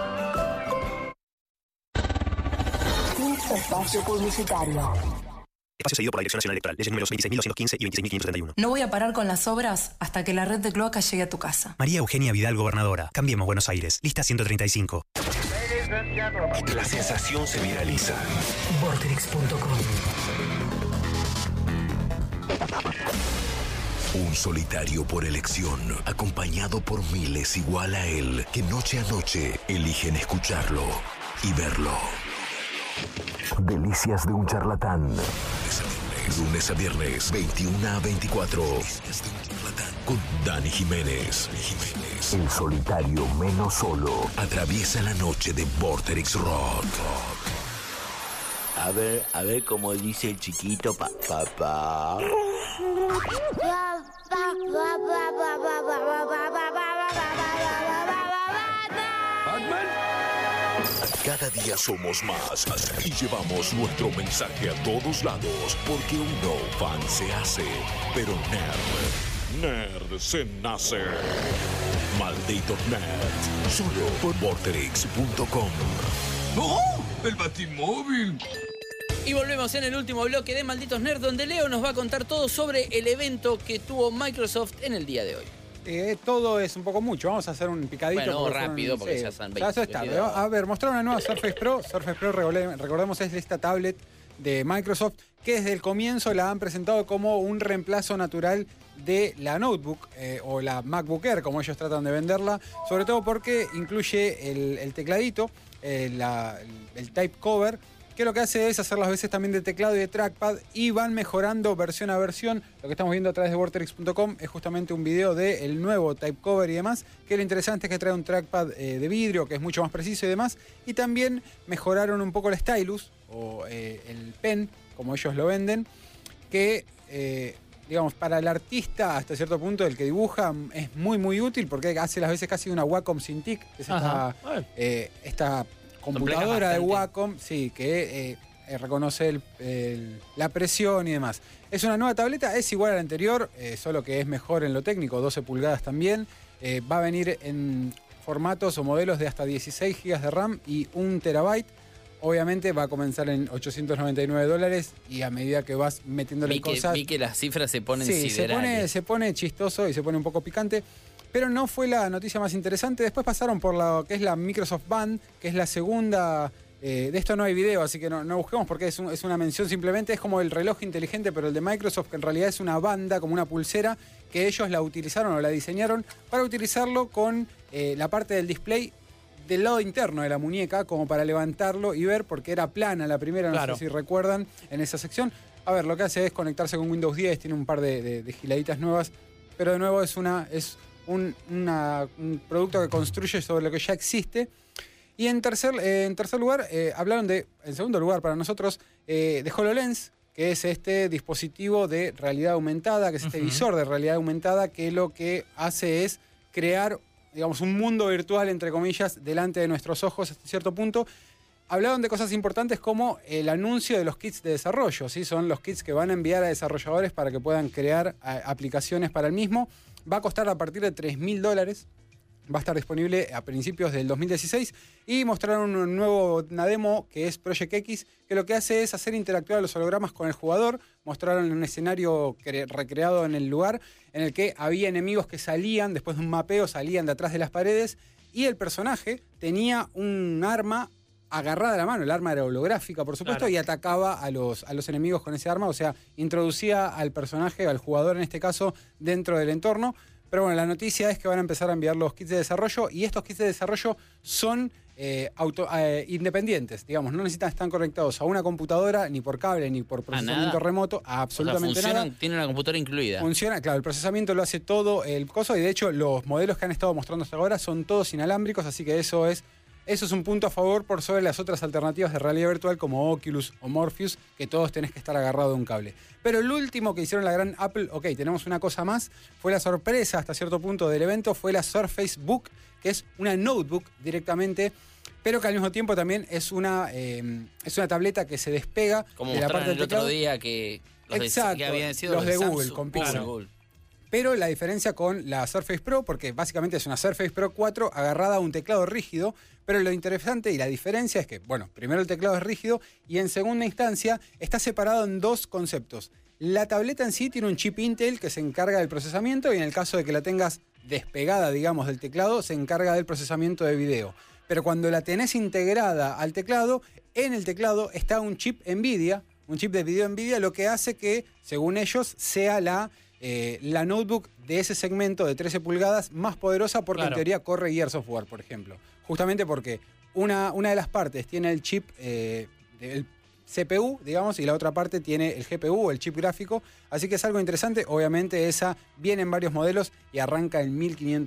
Espacio publicitario. Espacio seguido por la Dirección Nacional Electoral. Leyes números 26.215 y 26.571. No voy a parar con las obras hasta que la red de cloacas llegue a tu casa. María Eugenia Vidal, gobernadora. Cambiemos Buenos Aires. Lista 135. La sensación se viraliza. Vorterix.com. Un solitario por elección, acompañado por miles igual a él, que noche a noche eligen escucharlo y verlo. Delicias de un charlatán. Lunes a viernes, 21 a 24. Con Dani Jiménez. El solitario menos solo. Atraviesa la noche de Vorterix Rock. A ver cómo dice el chiquito papá. Cada día somos más y llevamos nuestro mensaje a todos lados, porque uno fan se hace, pero nerd se nace. Malditos nerds, solo por Vorterix.com. ¡Oh! ¡El Batimóvil! Y volvemos en el último bloque de Malditos Nerds, donde Leo nos va a contar todo sobre el evento que tuvo Microsoft en el día de hoy. Todo es un poco mucho. Vamos a hacer un picadito. Bueno, rápido, porque ya son 20 está. A ver, mostraron una nueva Surface Pro. Surface Pro, recordemos, es esta tablet de Microsoft que desde el comienzo la han presentado como un reemplazo natural de la notebook o la MacBook Air, como ellos tratan de venderla, sobre todo porque incluye el tecladito, el type cover, que lo que hace es hacer las veces también de teclado y de trackpad, y van mejorando versión a versión. Lo que estamos viendo a través de vorterix.com es justamente un video del nuevo type cover y demás, que lo interesante es que trae un trackpad de vidrio que es mucho más preciso y demás, y también mejoraron un poco el stylus o el pen, como ellos lo venden, que digamos, para el artista hasta cierto punto, el que dibuja, es muy muy útil porque hace las veces casi una Wacom Cintiq, que es esta computadora de Wacom, sí, que reconoce la presión y demás. Es una nueva tableta, es igual a la anterior, solo que es mejor en lo técnico, 12 pulgadas también. Va a venir en formatos o modelos de hasta 16 GB de RAM y 1 TB. Obviamente va a comenzar en $899 y a medida que vas metiéndole cosas... Vi que las cifras se ponen sí, siderales. se pone chistoso y se pone un poco picante. Pero no fue la noticia más interesante. Después pasaron por lo que es la Microsoft Band, que es la segunda... de esto no hay video, así que no busquemos porque es una mención simplemente. Es como el reloj inteligente, pero el de Microsoft, que en realidad es una banda, como una pulsera, que ellos la utilizaron o la diseñaron para utilizarlo con la parte del display del lado interno de la muñeca, como para levantarlo y ver, porque era plana la primera, no sé si recuerdan, en esa sección. A ver, lo que hace es conectarse con Windows 10, tiene un par de giladitas nuevas, pero de nuevo es un producto que construye sobre lo que ya existe. Y en tercer lugar, hablaron en segundo lugar para nosotros, de HoloLens, que es este dispositivo de realidad aumentada, que es este visor de realidad aumentada, que lo que hace es crear, digamos, un mundo virtual, entre comillas, delante de nuestros ojos hasta cierto punto. Hablaron de cosas importantes como el anuncio de los kits de desarrollo, ¿sí? Son los kits que van a enviar a desarrolladores para que puedan crear aplicaciones para el mismo. Va a costar a partir de $3.000. Va a estar disponible a principios del 2016 y mostraron una demo que es Project X, que lo que hace es hacer interactuar los hologramas con el jugador. Mostraron un escenario recreado en el lugar en el que había enemigos que salían, después de un mapeo, salían de atrás de las paredes y el personaje tenía un arma agarrada a la mano. El arma era holográfica, por supuesto, y atacaba a los enemigos con ese arma, o sea, introducía al personaje, al jugador en este caso, dentro del entorno. Pero bueno, la noticia es que van a empezar a enviar los kits de desarrollo y estos kits de desarrollo son independientes, digamos, no necesitan estar conectados a una computadora, ni por cable, ni por procesamiento remoto, absolutamente nada. Tiene una computadora incluida. Funciona, claro, el procesamiento lo hace todo el coso y de hecho los modelos que han estado mostrando hasta ahora son todos inalámbricos, así que eso es un punto a favor por sobre las otras alternativas de realidad virtual como Oculus o Morpheus, que todos tenés que estar agarrado de un cable. Pero el último que hicieron la gran Apple, tenemos una cosa más, fue la sorpresa hasta cierto punto del evento, fue la Surface Book, que es una notebook directamente, pero que al mismo tiempo también es una tableta que se despega como de la parte del otro día que que habían sido los de Samsung, Google, con Pixel. Google. Pero la diferencia con la Surface Pro, porque básicamente es una Surface Pro 4 agarrada a un teclado rígido, pero lo interesante y la diferencia es que, bueno, primero el teclado es rígido y en segunda instancia está separado en dos conceptos. La tableta en sí tiene un chip Intel que se encarga del procesamiento y en el caso de que la tengas despegada, digamos, del teclado, se encarga del procesamiento de video. Pero cuando la tenés integrada al teclado, en el teclado está un chip NVIDIA, un chip de video NVIDIA, lo que hace que, según ellos, sea la notebook de ese segmento de 13 pulgadas más poderosa porque en teoría corre Gears of War, por ejemplo. Justamente porque una de las partes tiene el chip del CPU, digamos, y la otra parte tiene el GPU o el chip gráfico. Así que es algo interesante. Obviamente esa viene en varios modelos y arranca en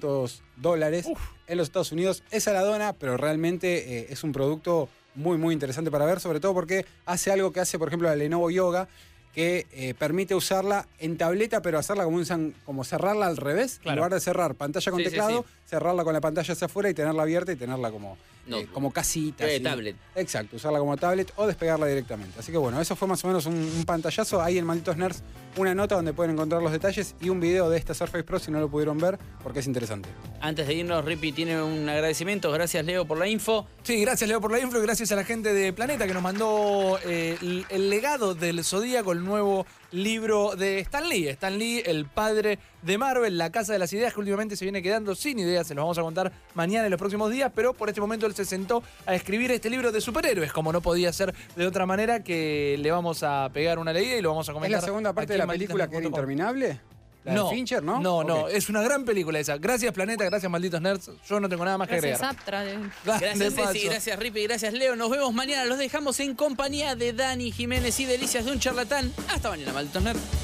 $1.500 en los Estados Unidos. Es a la dona, pero realmente es un producto muy, muy interesante para ver, sobre todo porque hace algo que hace, por ejemplo, la Lenovo Yoga, que permite usarla en tableta, pero hacerla como cerrarla al revés. En lugar de cerrar pantalla con teclado, cerrarla con la pantalla hacia afuera y tenerla abierta y tenerla como como casita. ¿sí? Tablet. Exacto, usarla como tablet o despegarla directamente. Así que bueno, eso fue más o menos un pantallazo. Ahí en Malditos Nerds, una nota donde pueden encontrar los detalles y un video de esta Surface Pro si no lo pudieron ver, porque es interesante. Antes de irnos, Rippy tiene un agradecimiento. Gracias, Leo, por la info. Sí, gracias, Leo, por la info y gracias a la gente de Planeta que nos mandó el legado del Zodíaco, el nuevo libro de Stan Lee. Stan Lee, el padre de Marvel, la casa de las ideas, que últimamente se viene quedando sin ideas. Se los vamos a contar mañana en los próximos días, pero por este momento él se sentó a escribir este libro de superhéroes, como no podía ser de otra manera, que le vamos a pegar una leída y lo vamos a comentar. ¿Es la segunda parte de la película que era interminable? ¿La de Fincher, no? No, es una gran película esa. Gracias, Planeta, gracias, Malditos Nerds. Yo no tengo nada más que agregar. Gracias, Ceci, gracias, Rippy, gracias, Leo. Nos vemos mañana. Los dejamos en compañía de Dani Jiménez y Delicias de un Charlatán. Hasta mañana, Malditos Nerds.